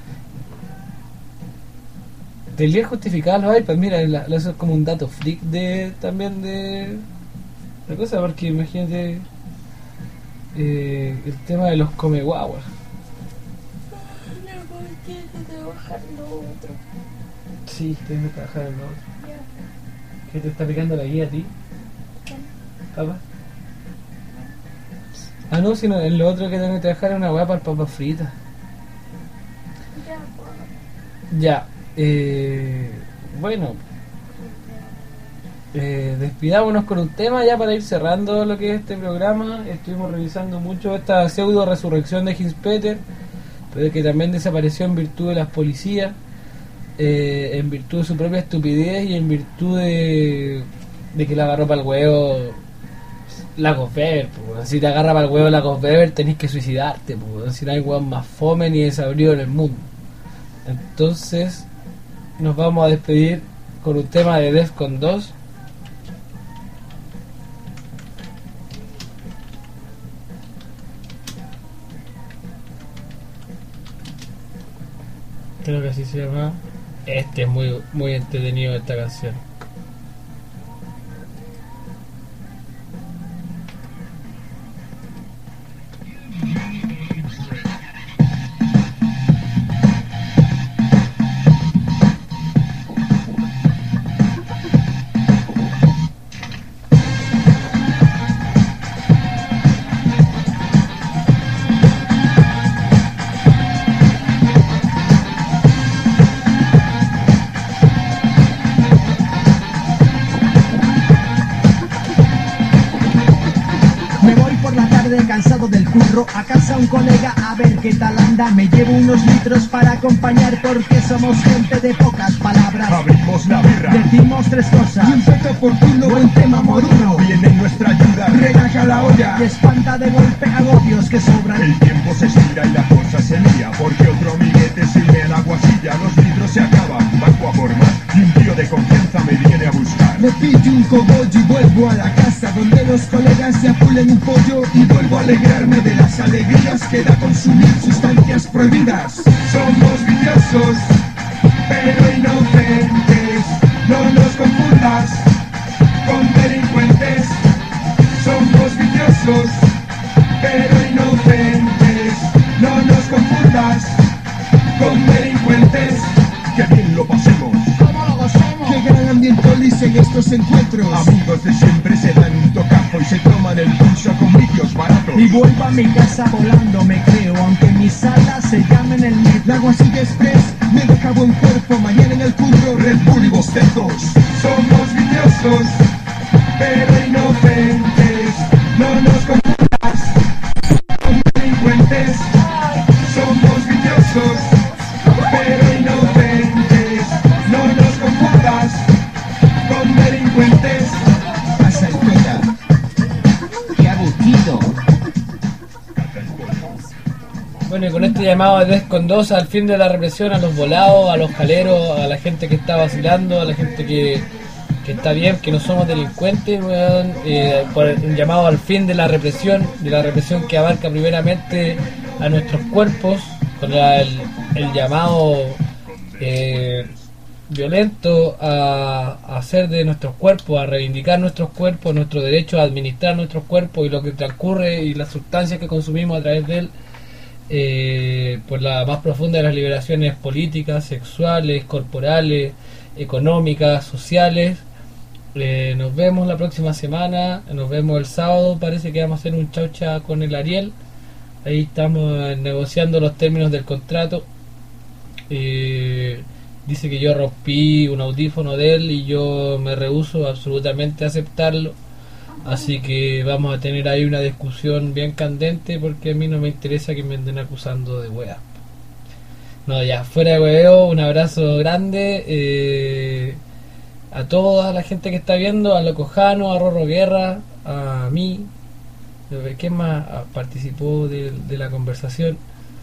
Tellier justificaba los iPads, mira, la, la, eso es como un dato freak de también de la cosa, porque imagínate eh, el tema de los come guaguas. Sí, tengo que trabajar en lo otro. Yeah. ¿Qué te está picando la guía a ti? ¿Papá? Ah, no, sino en lo otro que tengo que trabajar es una hueá para papas fritas. Ya, eh, bueno, eh, despidámonos con un tema ya para ir cerrando lo que es este programa. Estuvimos revisando mucho esta pseudo resurrección de Hinspeter, pero que también desapareció en virtud de las policías, eh, en virtud de su propia estupidez y en virtud de, de que la agarró para el huevo Lagos Weber. Pues. Si te agarra para el huevo Lagos Weber tenés que suicidarte, pues. Si no hay huevos más fome ni desabrido en el mundo. Entonces nos vamos a despedir con un tema de Defcon dos. Creo que así se llama. Este es muy muy entretenido, esta canción. Cansado del curro, a casa un colega a ver qué tal anda. Me llevo unos litros para acompañar porque somos gente de pocas palabras. Abrimos la birra, decimos tres cosas y un peto oportuno, buen tema moruno. viene en nuestra ayuda, relaja la olla y espanta de golpe agobios que sobran. el tiempo se estira y la cosa se lía, porque otro amiguete sirve el aguasilla, los litros se acaban, bajo a por más, y un tío de confianza me viene a buscar. Me pillo un cogollo y vuelvo a la casa donde los colegas se apulen un pollo y vuelvo a alegrarme de las alegrías que da consumir sustancias prohibidas. Somos viciosos, pero inocentes, no nos confundas con delincuentes. Somos viciosos, pero inocentes, no nos confundas con delincuentes. Que bien lo pasemos. ¿Cómo lo gocemos? Qué gran ambiente Olis en estos encuentros. Amigos de siempre se dan un tocazo y se toman el pulso con vicios baratos. Y vuelvo a mi casa volando, me creo, aunque mis alas se llamen el metro. La Guasilla Express me deja buen cuerpo. Mañana en el curro Red Bull y bostezos. Somos viciosos, pero inocentes. No nos confundas con delincuentes. Somos viciosos, pero inocentes. No nos confundas con delincuentes. Pasa el cuenta. Qué aburrido. Bueno, y con este llamado de tres con dos al fin de la represión, a los volados, a los jaleros, a la gente que está vacilando, a la gente que, que está bien, que no somos delincuentes, weón, eh, por un llamado al fin de la represión, de la represión que abarca primeramente a nuestros cuerpos, con la- el, el llamado eh, violento a, a hacer de nuestros cuerpos, a reivindicar nuestros cuerpos, nuestro derecho a administrar nuestros cuerpos y lo que transcurre y las sustancias que consumimos a través de él. Eh, por la más profunda de las liberaciones políticas, sexuales, corporales, económicas, sociales. Eh, nos vemos la próxima semana, nos vemos el sábado, parece que vamos a hacer un chaucha con el Ariel. Ahí estamos eh, negociando los términos del contrato. Eh, dice que yo rompí un audífono de él y yo me rehúso absolutamente a aceptarlo. Así que vamos a tener ahí una discusión bien candente porque a mí no me interesa que me anden acusando de wea. No, ya, fuera de hueveo, un abrazo grande eh, a toda la gente que está viendo, a Locojano, a Rorro Guerra, a mí, ¿quién más participó de, de la conversación?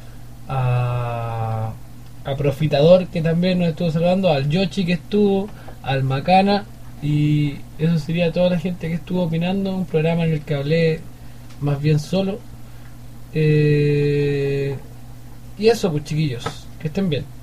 A, a Profitador, que también nos estuvo saludando, al Yoshi que estuvo, al Macana. Y eso sería toda la gente que estuvo opinando. Un programa en el que hablé más bien solo. Eh, y eso, pues chiquillos, que estén bien.